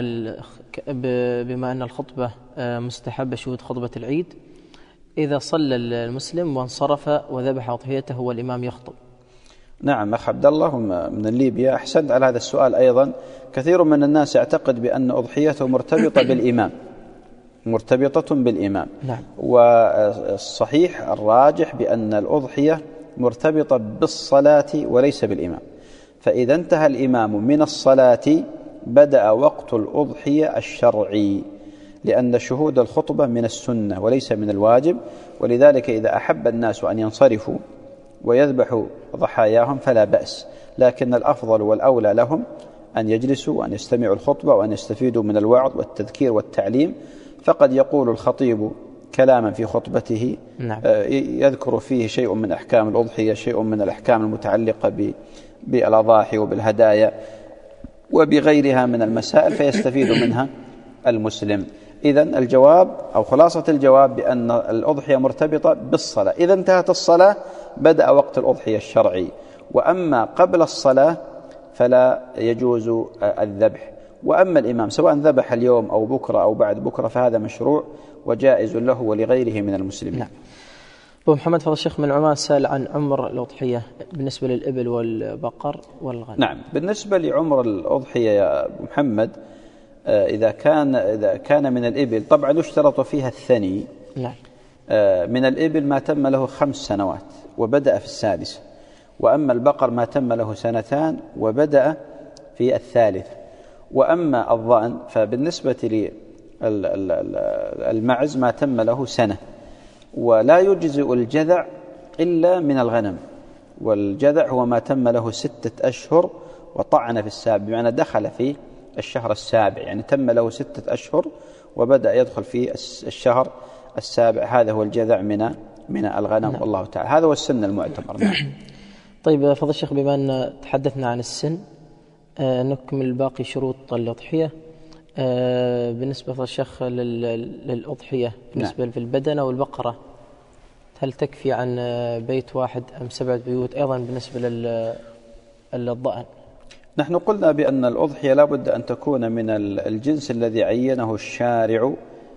بما أن الخطبة مستحبة شهود خطبة العيد، إذا صلى المسلم وانصرف وذبح أضحيته والإمام يخطب. نعم أخ عبد الله من ليبيا أحسنت على هذا السؤال. أيضا كثير من الناس يعتقد بأن أضحيته مرتبطة بالإمام مرتبطة بالإمام نعم. والصحيح الراجح بأن الأضحية مرتبطة بالصلاة وليس بالإمام، فإذا انتهى الإمام من الصلاة بدأ وقت الأضحية الشرعي، لأن شهود الخطبة من السنة وليس من الواجب، ولذلك إذا أحب الناس أن ينصرفوا ويذبحوا ضحاياهم فلا بأس، لكن الأفضل والأولى لهم أن يجلسوا وأن يستمعوا الخطبة وأن يستفيدوا من الوعظ والتذكير والتعليم. فقد يقول الخطيب كلاما في خطبته نعم. يذكر فيه شيء من أحكام الأضحية، شيء من الأحكام المتعلقة بالأضاحي وبالهدايا وبغيرها من المسائل فيستفيد منها المسلم. إذن الجواب أو خلاصة الجواب بأن الأضحية مرتبطة بالصلاة، إذا انتهت الصلاة بدأ وقت الأضحية الشرعي، وأما قبل الصلاة فلا يجوز الذبح. وأما الإمام سواء ذبح اليوم أو بكرة أو بعد بكرة فهذا مشروع وجائز له ولغيره من المسلمين. نعم. أبو محمد فضل الشيخ من عمان سأل عن عمر الأضحية بالنسبة للإبل والبقر والغنم. نعم، بالنسبة لعمر الأضحية يا أبو محمد إذا كان إذا كان من الإبل طبعا يشترط فيها الثني. نعم. من الإبل ما تم له خمس سنوات وبدأ في السادسة، وأما البقر ما تم له سنتان وبدأ في الثالث. وأما الضأن فبالنسبة للمعز ما تم له سنة، ولا يجزئ الجذع إلا من الغنم، والجذع هو ما تم له ستة أشهر وطعن في السابع، بمعنى دخل في الشهر السابع، يعني تم له ستة أشهر وبدأ يدخل في الشهر السابع، هذا هو الجذع من من الغنم. نعم. والله تعالى هذا هو السن المعتبر. نعم. طيب فضل الشيخ، بما أن تحدثنا عن السن آه نكمل باقي شروط الأضحية. آه بالنسبة فضل الشيخ للأضحية بالنسبة نعم. في البدنة والبقرة، هل تكفي عن بيت واحد أم سبعة بيوت؟ أيضا بالنسبة للضأن نحن قلنا بأن الأضحية لا بد أن تكون من الجنس الذي عينه الشارع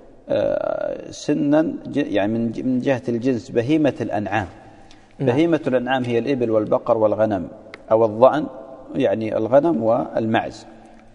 سنا، يعني من جهة الجنس بهيمة الأنعام. نعم. بهيمة الأنعام هي الإبل والبقر والغنم أو الضأن، يعني الغنم والمعز.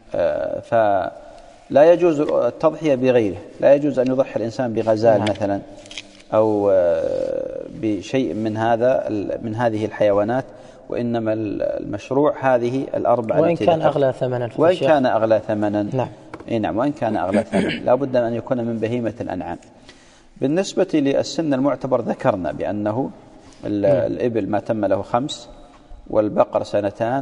فلا يجوز التضحية بغيره، لا يجوز أن يضحي الإنسان بغزال. نعم. مثلا أو بشيء من هذا من هذه الحيوانات، وإنما المشروع هذه الأربعة. وإن كان أغلى ثمنا وإن كان أغلى ثمنا نعم. نعم وإن كان أغلى ثمنا لا بد أن يكون من بهيمة الأنعام. بالنسبة للسن المعتبر ذكرنا بأنه الإبل ما تم له خمس، والبقر سنتان،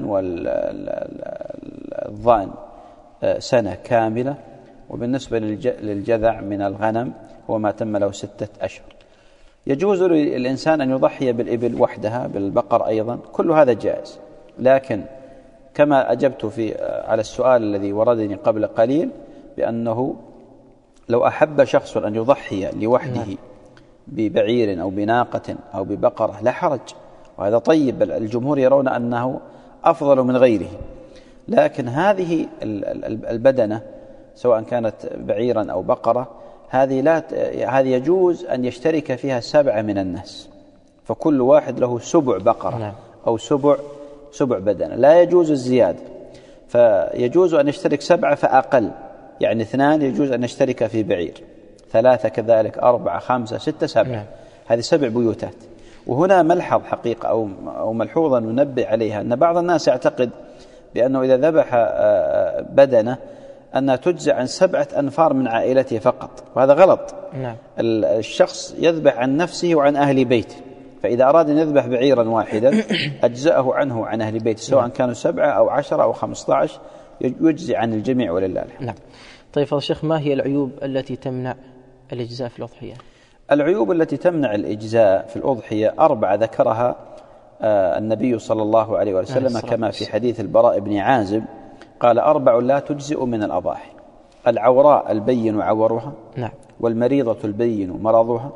والضأن سنة كاملة، وبالنسبة للجذع من الغنم هو ما تم له ستة أشهر. يجوز للإنسان أن يضحي بالإبل وحدها، بالبقر أيضا، كل هذا جائز. لكن كما أجبت في على السؤال الذي وردني قبل قليل بأنه لو أحب شخص أن يضحي لوحده ببعير أو بناقة أو ببقرة لا حرج، وهذا طيب، بل الجمهور يرون أنه أفضل من غيره. لكن هذه البدنة سواء كانت بعيرا أو بقرة، هذه لا هذه يجوز أن يشترك فيها سبعة من الناس، فكل واحد له سبع بقرة. نعم. أو سبع سبع بدنة، لا يجوز الزيادة. فيجوز أن يشترك سبعة فأقل، يعني اثنان يجوز أن يشترك في بعير، ثلاثة كذلك، أربعة، خمسة، ستة، سبعة. نعم. هذه سبع بيوتات. وهنا ملحظ حقيقة أو أو ملحوظة ننبه عليها، أن بعض الناس يعتقد بأنه إذا ذبح بدنة أنها تجزع عن سبعة أنفار من عائلته فقط، وهذا غلط. نعم. الشخص يذبح عن نفسه وعن أهل بيته، فإذا أراد أن يذبح بعيرا واحدا أجزأه عنه وعن أهل بيته، سواء نعم. كانوا سبعة أو عشرة أو خمسة عشر، يجزي عن الجميع ولله الحمد. نعم. طيب فضل الشيخ، ما هي العيوب التي تمنع الإجزاء في الأضحية؟ العيوب التي تمنع الإجزاء في الأضحية أربعة ذكرها النبي صلى الله عليه وسلم كما في حديث البراء بن عازب قال: أربع لا تجزئ من الأضاحي: العوراء البين عورها، نعم. والمريضة البين مرضها،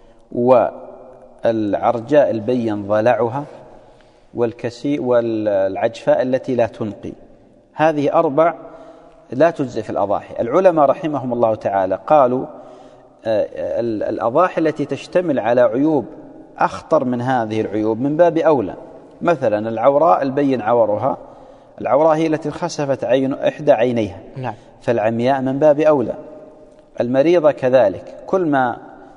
والعرجاء البين ضلعها، والكسي والعجفاء التي لا تنقي. هذه أربع لا تجزئ في الأضاحي. العلماء رحمهم الله تعالى قالوا الأضاحي التي تشتمل على عيوب أخطر من هذه العيوب من باب أولى. مثلا العوراء البين عورها، العوراء هي التي خسفت عين إحدى عينيها، نعم. فالعمياء من باب أولى. المريضة كذلك، كل ما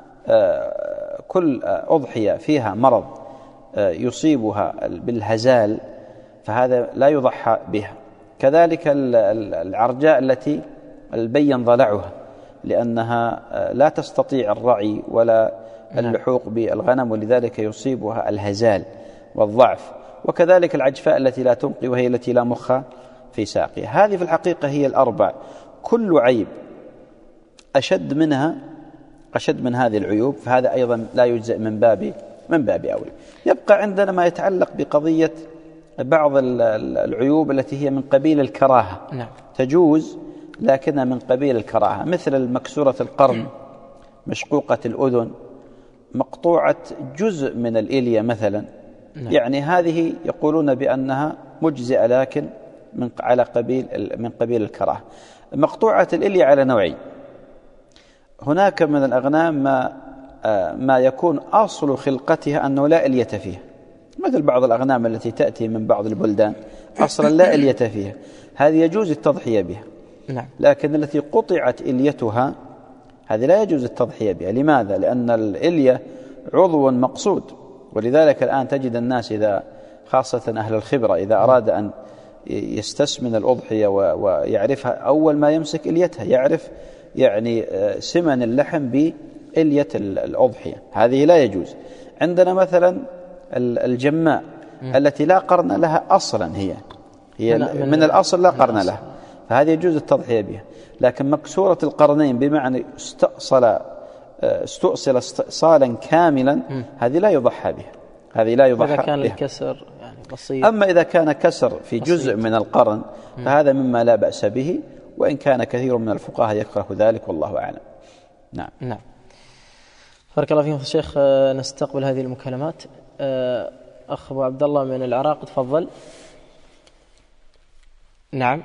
كل أضحية فيها مرض يصيبها بالهزال فهذا لا يضحى بها. كذلك العرجاء التي البين ضلعها، لأنها لا تستطيع الرعي ولا اللحوق بالغنم، ولذلك يصيبها الهزال والضعف. وكذلك العجفاء التي لا تنقي، وهي التي لا مخ في ساقها. هذه في الحقيقة هي الأربع، كل عيب أشد منها أشد من هذه العيوب، فهذا أيضا لا يجزئ من باب من باب أولى. يبقى عندنا ما يتعلق بقضية بعض العيوب التي هي من قبيل الكراهة، نعم. تجوز لكنها من قبيل الكراهة، مثل المكسورة القرن، مشقوقة الأذن، مقطوعة جزء من الإلية مثلا، نعم. يعني هذه يقولون بأنها مجزئة لكن من على قبيل من قبيل الكراهة. مقطوعة الإلية على نوعين: هناك من الأغنام ما ما يكون أصل خلقتها أنه لا إلية فيها، مثل بعض الأغنام التي تأتي من بعض البلدان أصلا لا إلية فيها، هذه يجوز التضحية بها. نعم. لكن التي قطعت إليتها هذه لا يجوز التضحية بها. لماذا؟ لأن الإلية عضو مقصود، ولذلك الآن تجد الناس إذا خاصة أهل الخبرة إذا أراد أن يستسمن الأضحية ويعرفها، أول ما يمسك إليتها يعرف يعني سمن اللحم بإلية الأضحية، هذه لا يجوز. عندنا مثلا الجماء التي لا قرن لها أصلا، هي هي من الأصل لا قرن لها، فهذه يجوز التضحية بها. لكن مكسورة القرنين بمعنى استأصل استؤصل استئصالا كاملا م. هذه لا يضحى بها، هذه لا يضحى إذا كان بها. الكسر يعني بسيط. أما إذا كان كسر في جزء بسيط من القرن م. فهذا مما لا بأس به، وإن كان كثير من الفقهاء يكره ذلك والله أعلم. نعم نعم. بارك الله فيكم الشيخ. نستقبل هذه المكالمات. أخ أبو عبد الله من العراق، تفضل. نعم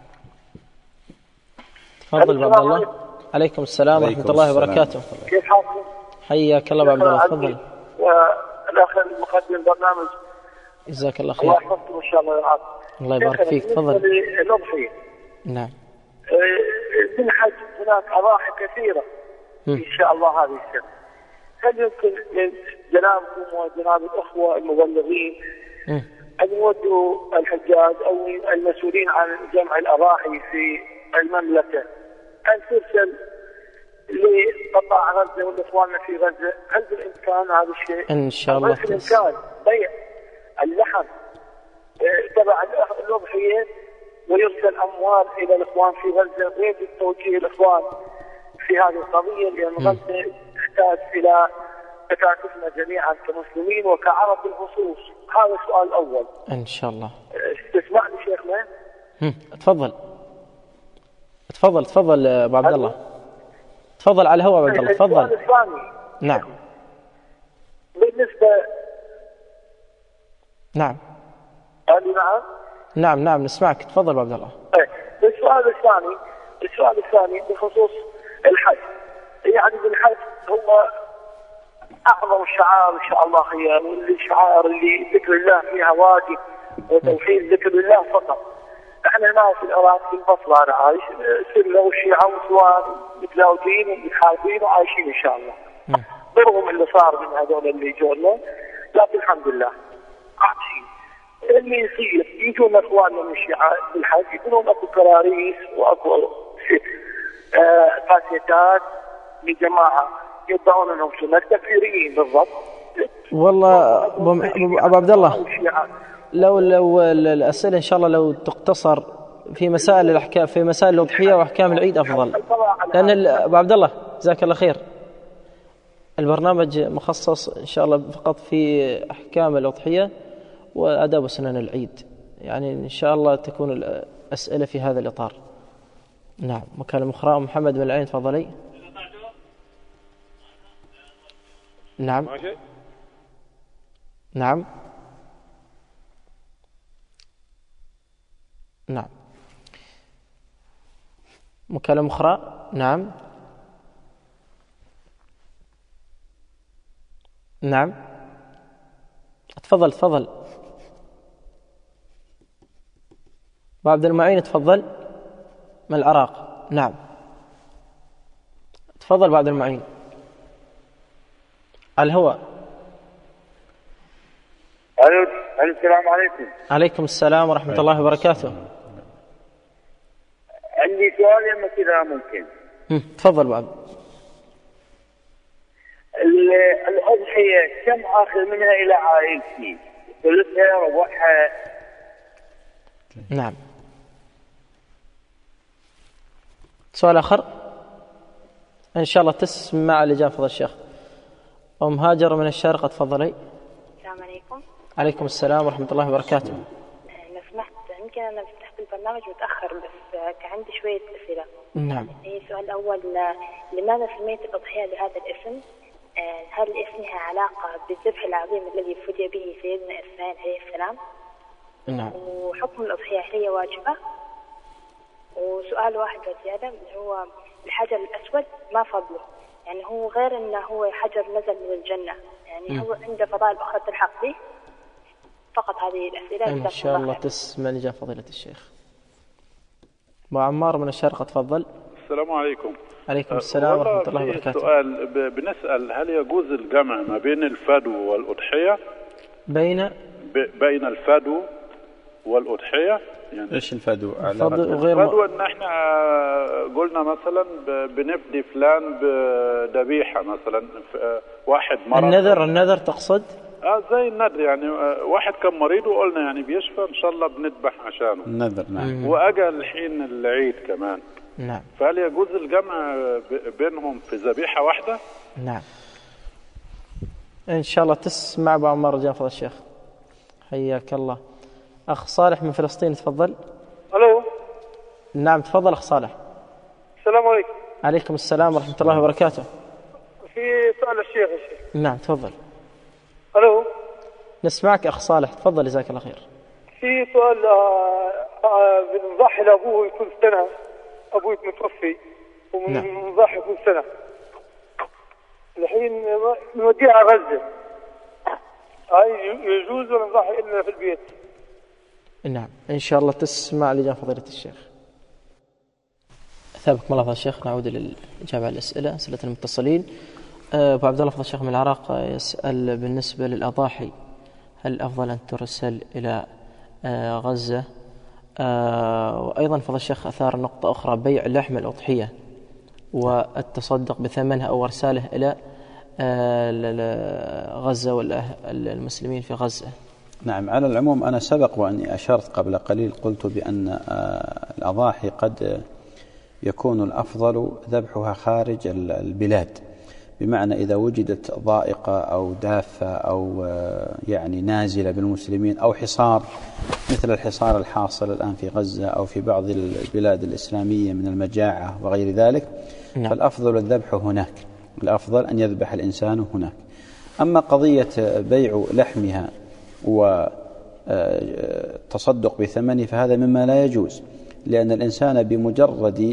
تفضل أبو عبد الله. عليكم السلام ورحمة الله وبركاته. كيف حالك؟ حياك الله أبو عبد الله، تفضل. الأخ المقدم البرنامج جزاك الله خير. الله يحفظكم إن شاء الله ويرعاكم. الله يبارك فيك، تفضل. الأضحية نعم بالحج هناك أضاحي كثيرة م. إن شاء الله هذه السنة. هل يمكن من جنابكم وجناب الأخوة المبلغين م. أن يودوا الحجاج أو المسؤولين عن جمع الأضاحي في المملكة أن ترسل لقطاع غزة والإخوان في غزة؟ هل بالإمكان هذا الشيء؟ إن شاء الله. هل بالإمكان بيع اللحم تبع الأضحية ويرسل أموال إلى الإخوان في غزة؟ ويجب توجيه الإخوان في هذه القضية، لأن غزة تحتاج إلى تكاتفنا جميعا كمسلمين وكعرب بالخصوص. هذا السؤال الأول. إن شاء الله. تسمعني شيخنا؟ تفضل تفضل تفضل أبو عبد الله، تفضل على الهواء أبو عبد الله، تفضل. السؤال الثاني. نعم بالنسبة نعم قال نعم نعم نعم نسمعك، تفضل أبو عبد الله. السؤال الثاني السؤال الثاني بخصوص الحج. يعني بالحج هو أعظم الشعائر إن شاء الله هي الشعائر اللي ذكر الله فيها واجب وتوحيد ذكر الله فقط. احنا هنا في العراق في البصره انا عايش، السنه والشيعه والإخوان متزاوجين ومتحابين وعايشين ان شاء الله. برغم اللي صار من هذول اللي جونا، لكن الحمد لله عايشين. اللي يصير يجون اخواننا من الشيعه بالحج يقولون اكو كراريس واكو قاسيتات لجماعه يدعون انهم سنه تكفيريين بالضبط. والله ابو عبد الله لو لو الأسئلة إن شاء الله لو تقتصر في مسائل الأحكام في مسائل الأضحية وأحكام العيد أفضل، لأن أبو عبد الله جزاك الله خير البرنامج مخصص إن شاء الله فقط في أحكام الأضحية وآداب وسنن العيد، يعني إن شاء الله تكون الأسئلة في هذا الإطار. نعم. مكالمة أخرى. محمد من العين، تفضلي. نعم نعم نعم. مكالمة أخرى. نعم نعم تفضل تفضل. أبو عبد المعين تفضل من العراق. نعم تفضل أبو عبد المعين على الهواء. السلام عليكم. عليكم السلام ورحمة الله وبركاته. عندي سؤال يا كذا ممكن؟ تفضل بعد. الأضحية كم آخذ منها إلى عائلتي؟ ثلثها ربعها؟ نعم. سؤال آخر إن شاء الله تسمع الإجابة. فضل الشيخ. أم هاجر من الشارقة، تفضلي. السلام عليكم. عليكم السلام ورحمة الله وبركاته. لو سمحت يمكن أنا فتحت البرنامج متأخر بس كان عندي شوية أسئلة. نعم. السؤال الأول، لماذا سميت الأضحية بهذا الاسم؟ هل اسمها علاقة بالذبح العظيم الذي فدي به سيدنا إسماعيل عليه السلام؟ نعم. وحكم الأضحية هي واجبة؟ وسؤال واحد زيادة اللي هو الحجر الأسود ما فضله؟ يعني هو غير أنه هو حجر نزل من الجنة، يعني م. هو عنده فضائل أخرى تلحق به؟ فقط هذه الأسئلة إن شاء الله تسمع لجا فضيلة الشيخ. أبو عمار من الشارقة، تفضل. السلام عليكم. عليكم السلام ورحمة الله وبركاته. سؤال بنسأل، هل يجوز الجمع ما بين الفدو والأضحية؟ بين بين الفدو والأضحية يعني إيش الفدو؟ الفدو غير الفدو إن إحنا قلنا مثلا بنفدي فلان بذبيحة مثلا واحد مرة. النذر النذر تقصد؟ آه زي النذر يعني، واحد كان مريض وقلنا يعني بيشفى إن شاء الله بنذبح عشانه. النذر نعم. وأجا الحين العيد كمان. نعم. فهل يجوز الجمع بينهم في ذبيحة واحدة؟ نعم. إن شاء الله تسمع بعض مرة جافر الشيخ. حياك الله. أخ صالح من فلسطين تفضل. ألو. نعم تفضل أخ صالح. السلام عليكم. عليكم السلام ورحمة الله وبركاته. في سؤال الشيخ يا شيخ. نعم تفضل. ألو. نسمعك أخ صالح تفضل جزاك الله خير. في سؤال بنضحي لأبوه كل سنة، أبوي متوفي وبنضحي كل سنة، الحين نوديها على غزة، هاي يجوز ولا نضحي إلا في البيت؟ نعم إن شاء الله تسمع لجان فضيلة الشيخ. ثابكم الله فضل الشيخ. نعود للإجابة على الأسئلة، أسئلة المتصلين. أبو عبد الله فضل الشيخ من العراق يسأل بالنسبة للأضاحي هل الأفضل أن ترسل إلى غزة؟ وأيضا فضل الشيخ أثار نقطة أخرى، بيع لحم الأضحية والتصدق بثمنها أو إرساله إلى غزة والمسلمين في غزة. نعم على العموم أنا سبق وأني أشرت قبل قليل، قلت بأن الأضاحي قد يكون الأفضل ذبحها خارج البلاد، بمعنى إذا وجدت ضائقة أو دافة أو يعني نازلة بالمسلمين أو حصار مثل الحصار الحاصل الآن في غزة أو في بعض البلاد الإسلامية من المجاعة وغير ذلك، نعم. فالأفضل الذبح هناك، الأفضل أن يذبح الإنسان هناك. أما قضية بيع لحمها وتصدق بثمنه فهذا مما لا يجوز، لأن الإنسان بمجرد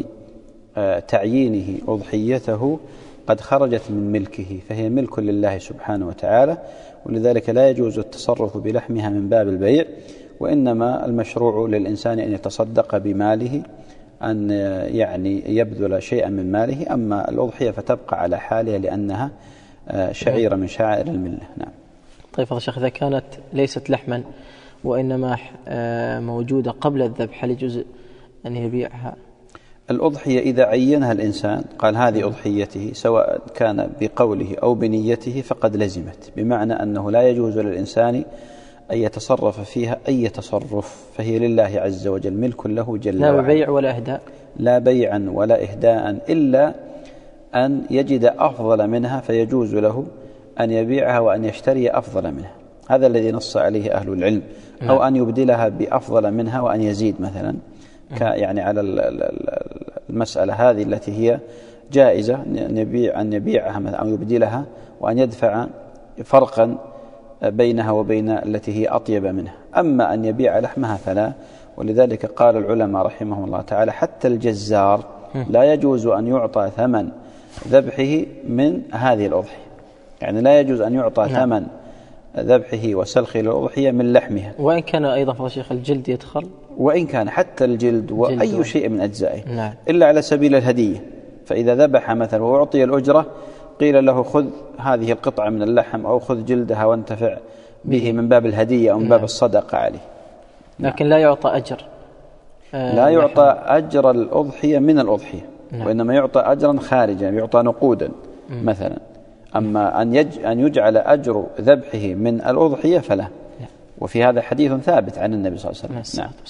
تعيينه أضحيته قد خرجت من ملكه، فهي ملك لله سبحانه وتعالى، ولذلك لا يجوز التصرف بلحمها من باب البيع، وإنما المشروع للإنسان أن يتصدق بماله، أن يعني يبذل شيئا من ماله. أما الأضحية فتبقى على حالها لأنها شعيرة من شعائر الملة. نعم. طيب فضل الشيخ، إذا كانت ليست لحما وإنما موجودة قبل الذبح هل يجوز أن يبيعها؟ الأضحية إذا عينها الإنسان قال هذه أضحيته سواء كان بقوله أو بنيته فقد لزمت، بمعنى أنه لا يجوز للإنسان أن يتصرف فيها أي تصرف، فهي لله عز وجل ملك له جل وعلا، لا بيع ولا إهداء، لا بيعا ولا إهداء، إلا أن يجد أفضل منها فيجوز له أن يبيعها وأن يشتري أفضل منها، هذا الذي نص عليه أهل العلم، أو أن يبدلها بأفضل منها وأن يزيد مثلا، يعني على المسألة هذه التي هي جائزة أن يبيع أن يبيعها أو يبدلها وأن يدفع فرقا بينها وبين التي هي أطيب منها. أما أن يبيع لحمها فلا، ولذلك قال العلماء رحمهم الله تعالى حتى الجزار لا يجوز أن يعطى ثمن ذبحه من هذه الأضحية، يعني لا يجوز أن يعطى نعم. ثمن ذبحه وسلخه للأضحية من لحمها، وإن كان أيضا فضل الشيخ الجلد يدخل، وإن كان حتى الجلد وأي جلد شيء من أجزائه نعم. إلا على سبيل الهدية، فإذا ذبح مثلا وأعطي الأجرة قيل له خذ هذه القطعة من اللحم أو خذ جلدها وانتفع به من باب الهدية أو من باب الصدقة عليه، لكن لا يعطى أجر آه لا يعطى أجر الأضحية من الأضحية نعم. وإنما يعطى أجرا خارجا، يعطى نقودا م. مثلا. أما أن يج أن يجعل أجر ذبحه من الأضحية فلا نعم. وفي هذا حديث ثابت عن النبي صلى الله عليه وسلم. نعم.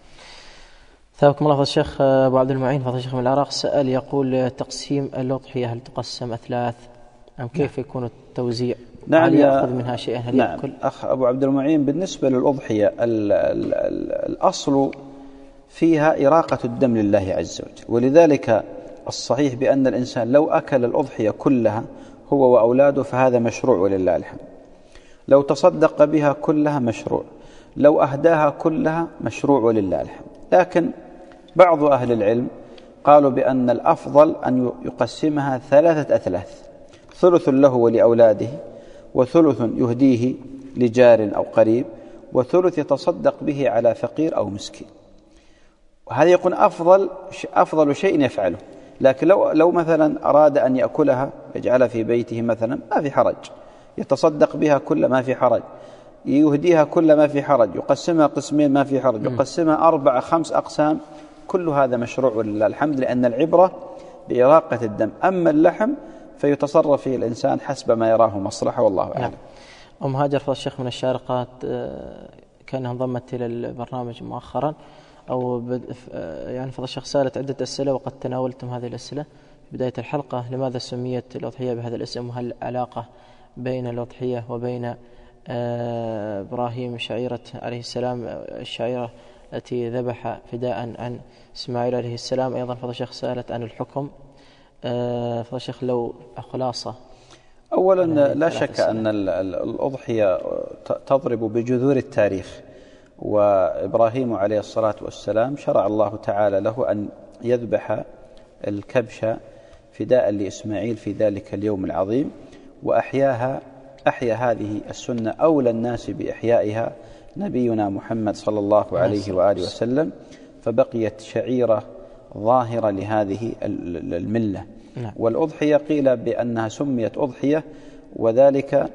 ثابكم الله فضل الشيخ. أبو عبد المعين فضل الشيخ من العراق سأل يقول تقسيم الأضحية هل تقسم أثلاث أم كيف يكون التوزيع؟ نعم. هل يأخذ منها شيئا هل نعم. يأكل؟ أخ أبو عبد المعين بالنسبة للأضحية ال ال ال الأصل فيها إراقة الدم لله عز وجل، ولذلك الصحيح بأن الإنسان لو أكل الأضحية كلها هو وأولاده فهذا مشروع ولله الحمد، لو تصدق بها كلها مشروع، لو أهداها كلها مشروع ولله الحمد. لكن بعض أهل العلم قالوا بأن الأفضل أن يقسمها ثلاثة أثلاث، ثلث له ولأولاده، وثلث يهديه لجار أو قريب، وثلث يتصدق به على فقير أو مسكين. وهذا يكون أفضل أفضل شيء يفعله. لكن لو لو مثلا أراد أن يأكلها يجعلها في بيته مثلا ما في حرج، يتصدق بها كل ما في حرج، يهديها كل ما في حرج، يقسمها قسمين ما في حرج، يقسمها أربعة خمس أقسام، كل هذا مشروع ولله الحمد، لأن العبرة بإراقة الدم. أما اللحم فيتصرف فيه الإنسان حسب ما يراه مصلحة، والله أعلم. نعم. أم هاجر فضل الشيخ من الشارقات كانها انضمت إلى البرنامج مؤخرا أو يعني فضل الشيخ سألت عدة أسئلة وقد تناولتم هذه الأسئلة في بداية الحلقة. لماذا سميت الأضحية بهذا الاسم؟ وهل علاقة بين الأضحية وبين إبراهيم شعيرة عليه السلام الشعيرة التي ذبح فداء عن إسماعيل عليه السلام؟ أيضا فضل الشيخ سألت عن الحكم. فضل الشيخ لو خلاصة. أولا لا شك أن الأضحية تضرب بجذور التاريخ، وإبراهيم عليه الصلاة والسلام شرع الله تعالى له أن يذبح الكبش فداء لإسماعيل في ذلك اليوم العظيم، وأحياها أحيا هذه السنة أولى الناس بإحيائها نبينا محمد صلى الله عليه وآله وسلم، فبقيت شعيرة ظاهرة لهذه الملة. نعم. والأضحية قيل بأنها سميت أضحية وذلك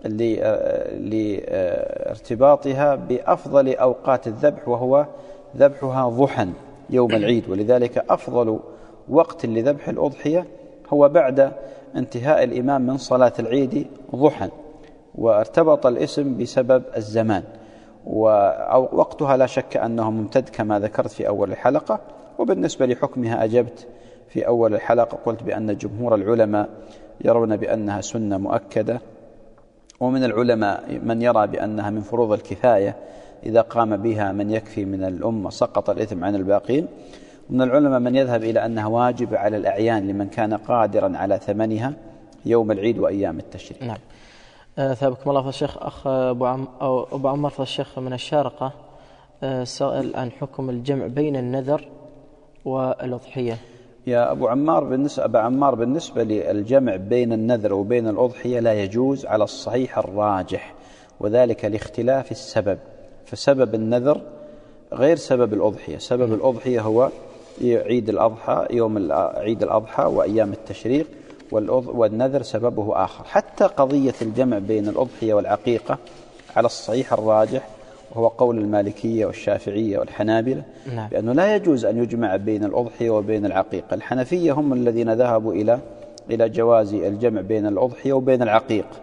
لارتباطها بأفضل أوقات الذبح، وهو ذبحها ضحى يوم العيد، ولذلك أفضل وقت لذبح الأضحية هو بعد انتهاء الإمام من صلاة العيد ضحى، وارتبط الاسم بسبب الزمان، ووقتها لا شك أنه ممتد كما ذكرت في أول الحلقة. وبالنسبة لحكمها أجبت في أول الحلقة، قلت بأن جمهور العلماء يرون بأنها سنة مؤكدة، ومن العلماء من يرى بأنها من فروض الكفاية، إذا قام بها من يكفي من الأمة سقط الإثم عن الباقين. ومن العلماء من يذهب إلى أنها واجب على الأعيان لمن كان قادرا على ثمنها يوم العيد وأيام التشريق. نعم. أه ثابكم الله. فالشيخ أخ أبو, عم أو أبو عمر فالشيخ من الشارقة أه سأل عن حكم الجمع بين النذر والأضحية. يا أبو عمار بالنسبة, أبو عمار بالنسبة للجمع بين النذر وبين الأضحية لا يجوز على الصحيح الراجح، وذلك لاختلاف السبب، فسبب النذر غير سبب الأضحية. سبب الأضحية هو عيد الأضحى، يوم عيد الأضحى وأيام التشريق، والنذر سببه آخر. حتى قضية الجمع بين الأضحية والعقيقة على الصحيح الراجح، وهو قول المالكية والشافعية والحنابلة، نعم. بأنه لا يجوز أن يجمع بين الأضحية وبين العقيقة. الحنفية هم الذين ذهبوا إلى إلى جواز الجمع بين الأضحية وبين العقيقة،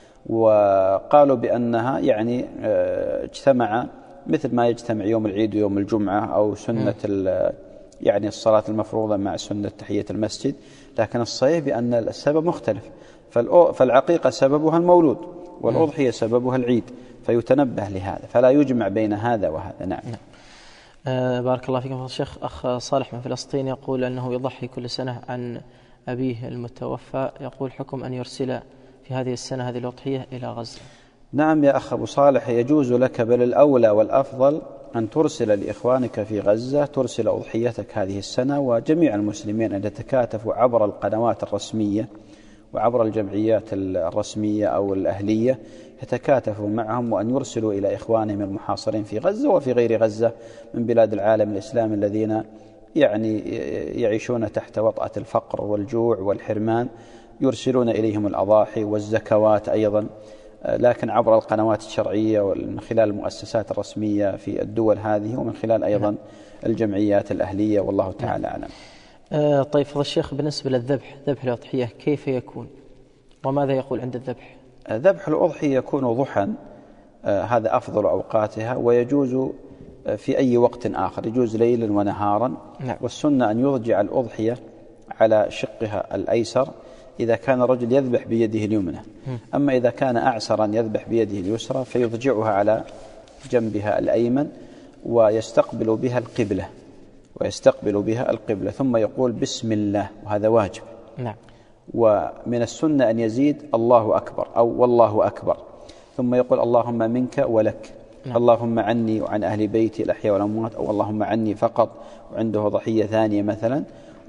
وقالوا بأنها يعني اجتمع مثل ما يجتمع يوم العيد ويوم الجمعة، أو سنة يعني الصلاة المفروضة مع سنة تحية المسجد. لكن الصحيح بأن السبب مختلف، فالعقيقة سببها المولود والأضحية سببها العيد، فيتنبه لهذا، فلا يجمع بين هذا وهذا. نعم, نعم. آه بارك الله فيكم. الشيخ أخ صالح من فلسطين يقول أنه يضحي كل سنة عن أبيه المتوفى، يقول حكم أن يرسل في هذه السنة هذه الأضحية إلى غزة. نعم يا أخ أبو صالح، يجوز لك، بل الأولى والأفضل أن ترسل لإخوانك في غزة، ترسل أضحيتك هذه السنة، وجميع المسلمين أن يتكاتفوا عبر القنوات الرسمية وعبر الجمعيات الرسمية أو الأهلية، يتكاتفوا معهم وأن يرسلوا إلى إخوانهم المحاصرين في غزة وفي غير غزة من بلاد العالم الإسلامي الذين يعني يعيشون تحت وطأة الفقر والجوع والحرمان، يرسلون إليهم الأضاحي والزكوات أيضا، لكن عبر القنوات الشرعية ومن خلال المؤسسات الرسمية في الدول هذه، ومن خلال أيضا الجمعيات الأهلية، والله تعالى أعلم. آه طيب فضل الشيخ، بالنسبة للذبح، ذبح الأضحية كيف يكون وماذا يقول عند الذبح؟ آه ذبح الأضحية يكون ضحى، آه هذا أفضل أوقاتها، ويجوز آه في أي وقت آخر، يجوز ليلا ونهارا. نعم. والسنة أن يضجع الأضحية على شقها الأيسر إذا كان الرجل يذبح بيده اليمنى، أما إذا كان أعسرا يذبح بيده اليسرى فيضجعها على جنبها الأيمن ويستقبل بها القبلة ويستقبل بها القبلة ثم يقول بسم الله، وهذا واجب. نعم. ومن السنة أن يزيد الله أكبر أو والله أكبر، ثم يقول اللهم منك ولك. نعم. اللهم عني وعن أهل بيتي الأحياء والأموات، أو اللهم عني فقط، وعنده ضحية ثانية مثلا.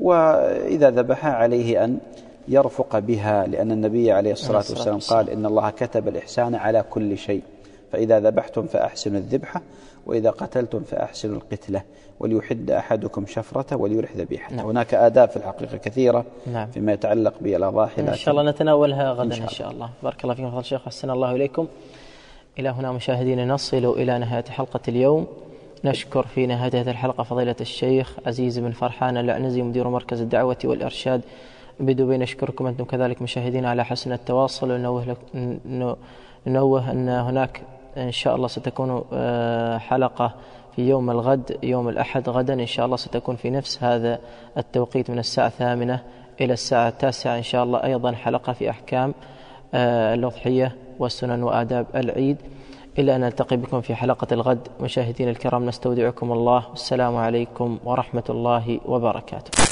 وإذا ذبح عليه أن يرفق بها، لأن النبي عليه الصلاة والسلام قال إن الله كتب الإحسان على كل شيء، فإذا ذبحتم فأحسنوا الذبحة، وإذا قتلتم فأحسنوا القتلة، وليحد أحدكم شفرته وليرح ذبيحته. نعم. هناك آداب في الحقيقة كثيرة. نعم. فيما يتعلق بالأضاحي، إن شاء الله نتناولها غدا إن شاء الله. بارك الله فيكم فضل الشيخ، أحسن الله إليكم. إلى هنا مشاهدين نصل إلى نهاية حلقة اليوم. نشكر في نهاية هذه الحلقة فضيلة الشيخ عزيز بن فرحان العنزي، مدير مركز الدعوة والإرشاد بدبي نشكركم أنتم كذلك مشاهدين على حسن التواصل، وننوه لك ننوه أن هناك إن شاء الله ستكون حلقة في يوم الغد يوم الأحد غدا إن شاء الله ستكون في نفس هذا التوقيت من الساعة الثامنة إلى الساعة التاسعة إن شاء الله، أيضا حلقة في أحكام الأضحية والسنن وآداب العيد. إلى أن نلتقي بكم في حلقة الغد مشاهدين الكرام، نستودعكم الله، والسلام عليكم ورحمة الله وبركاته.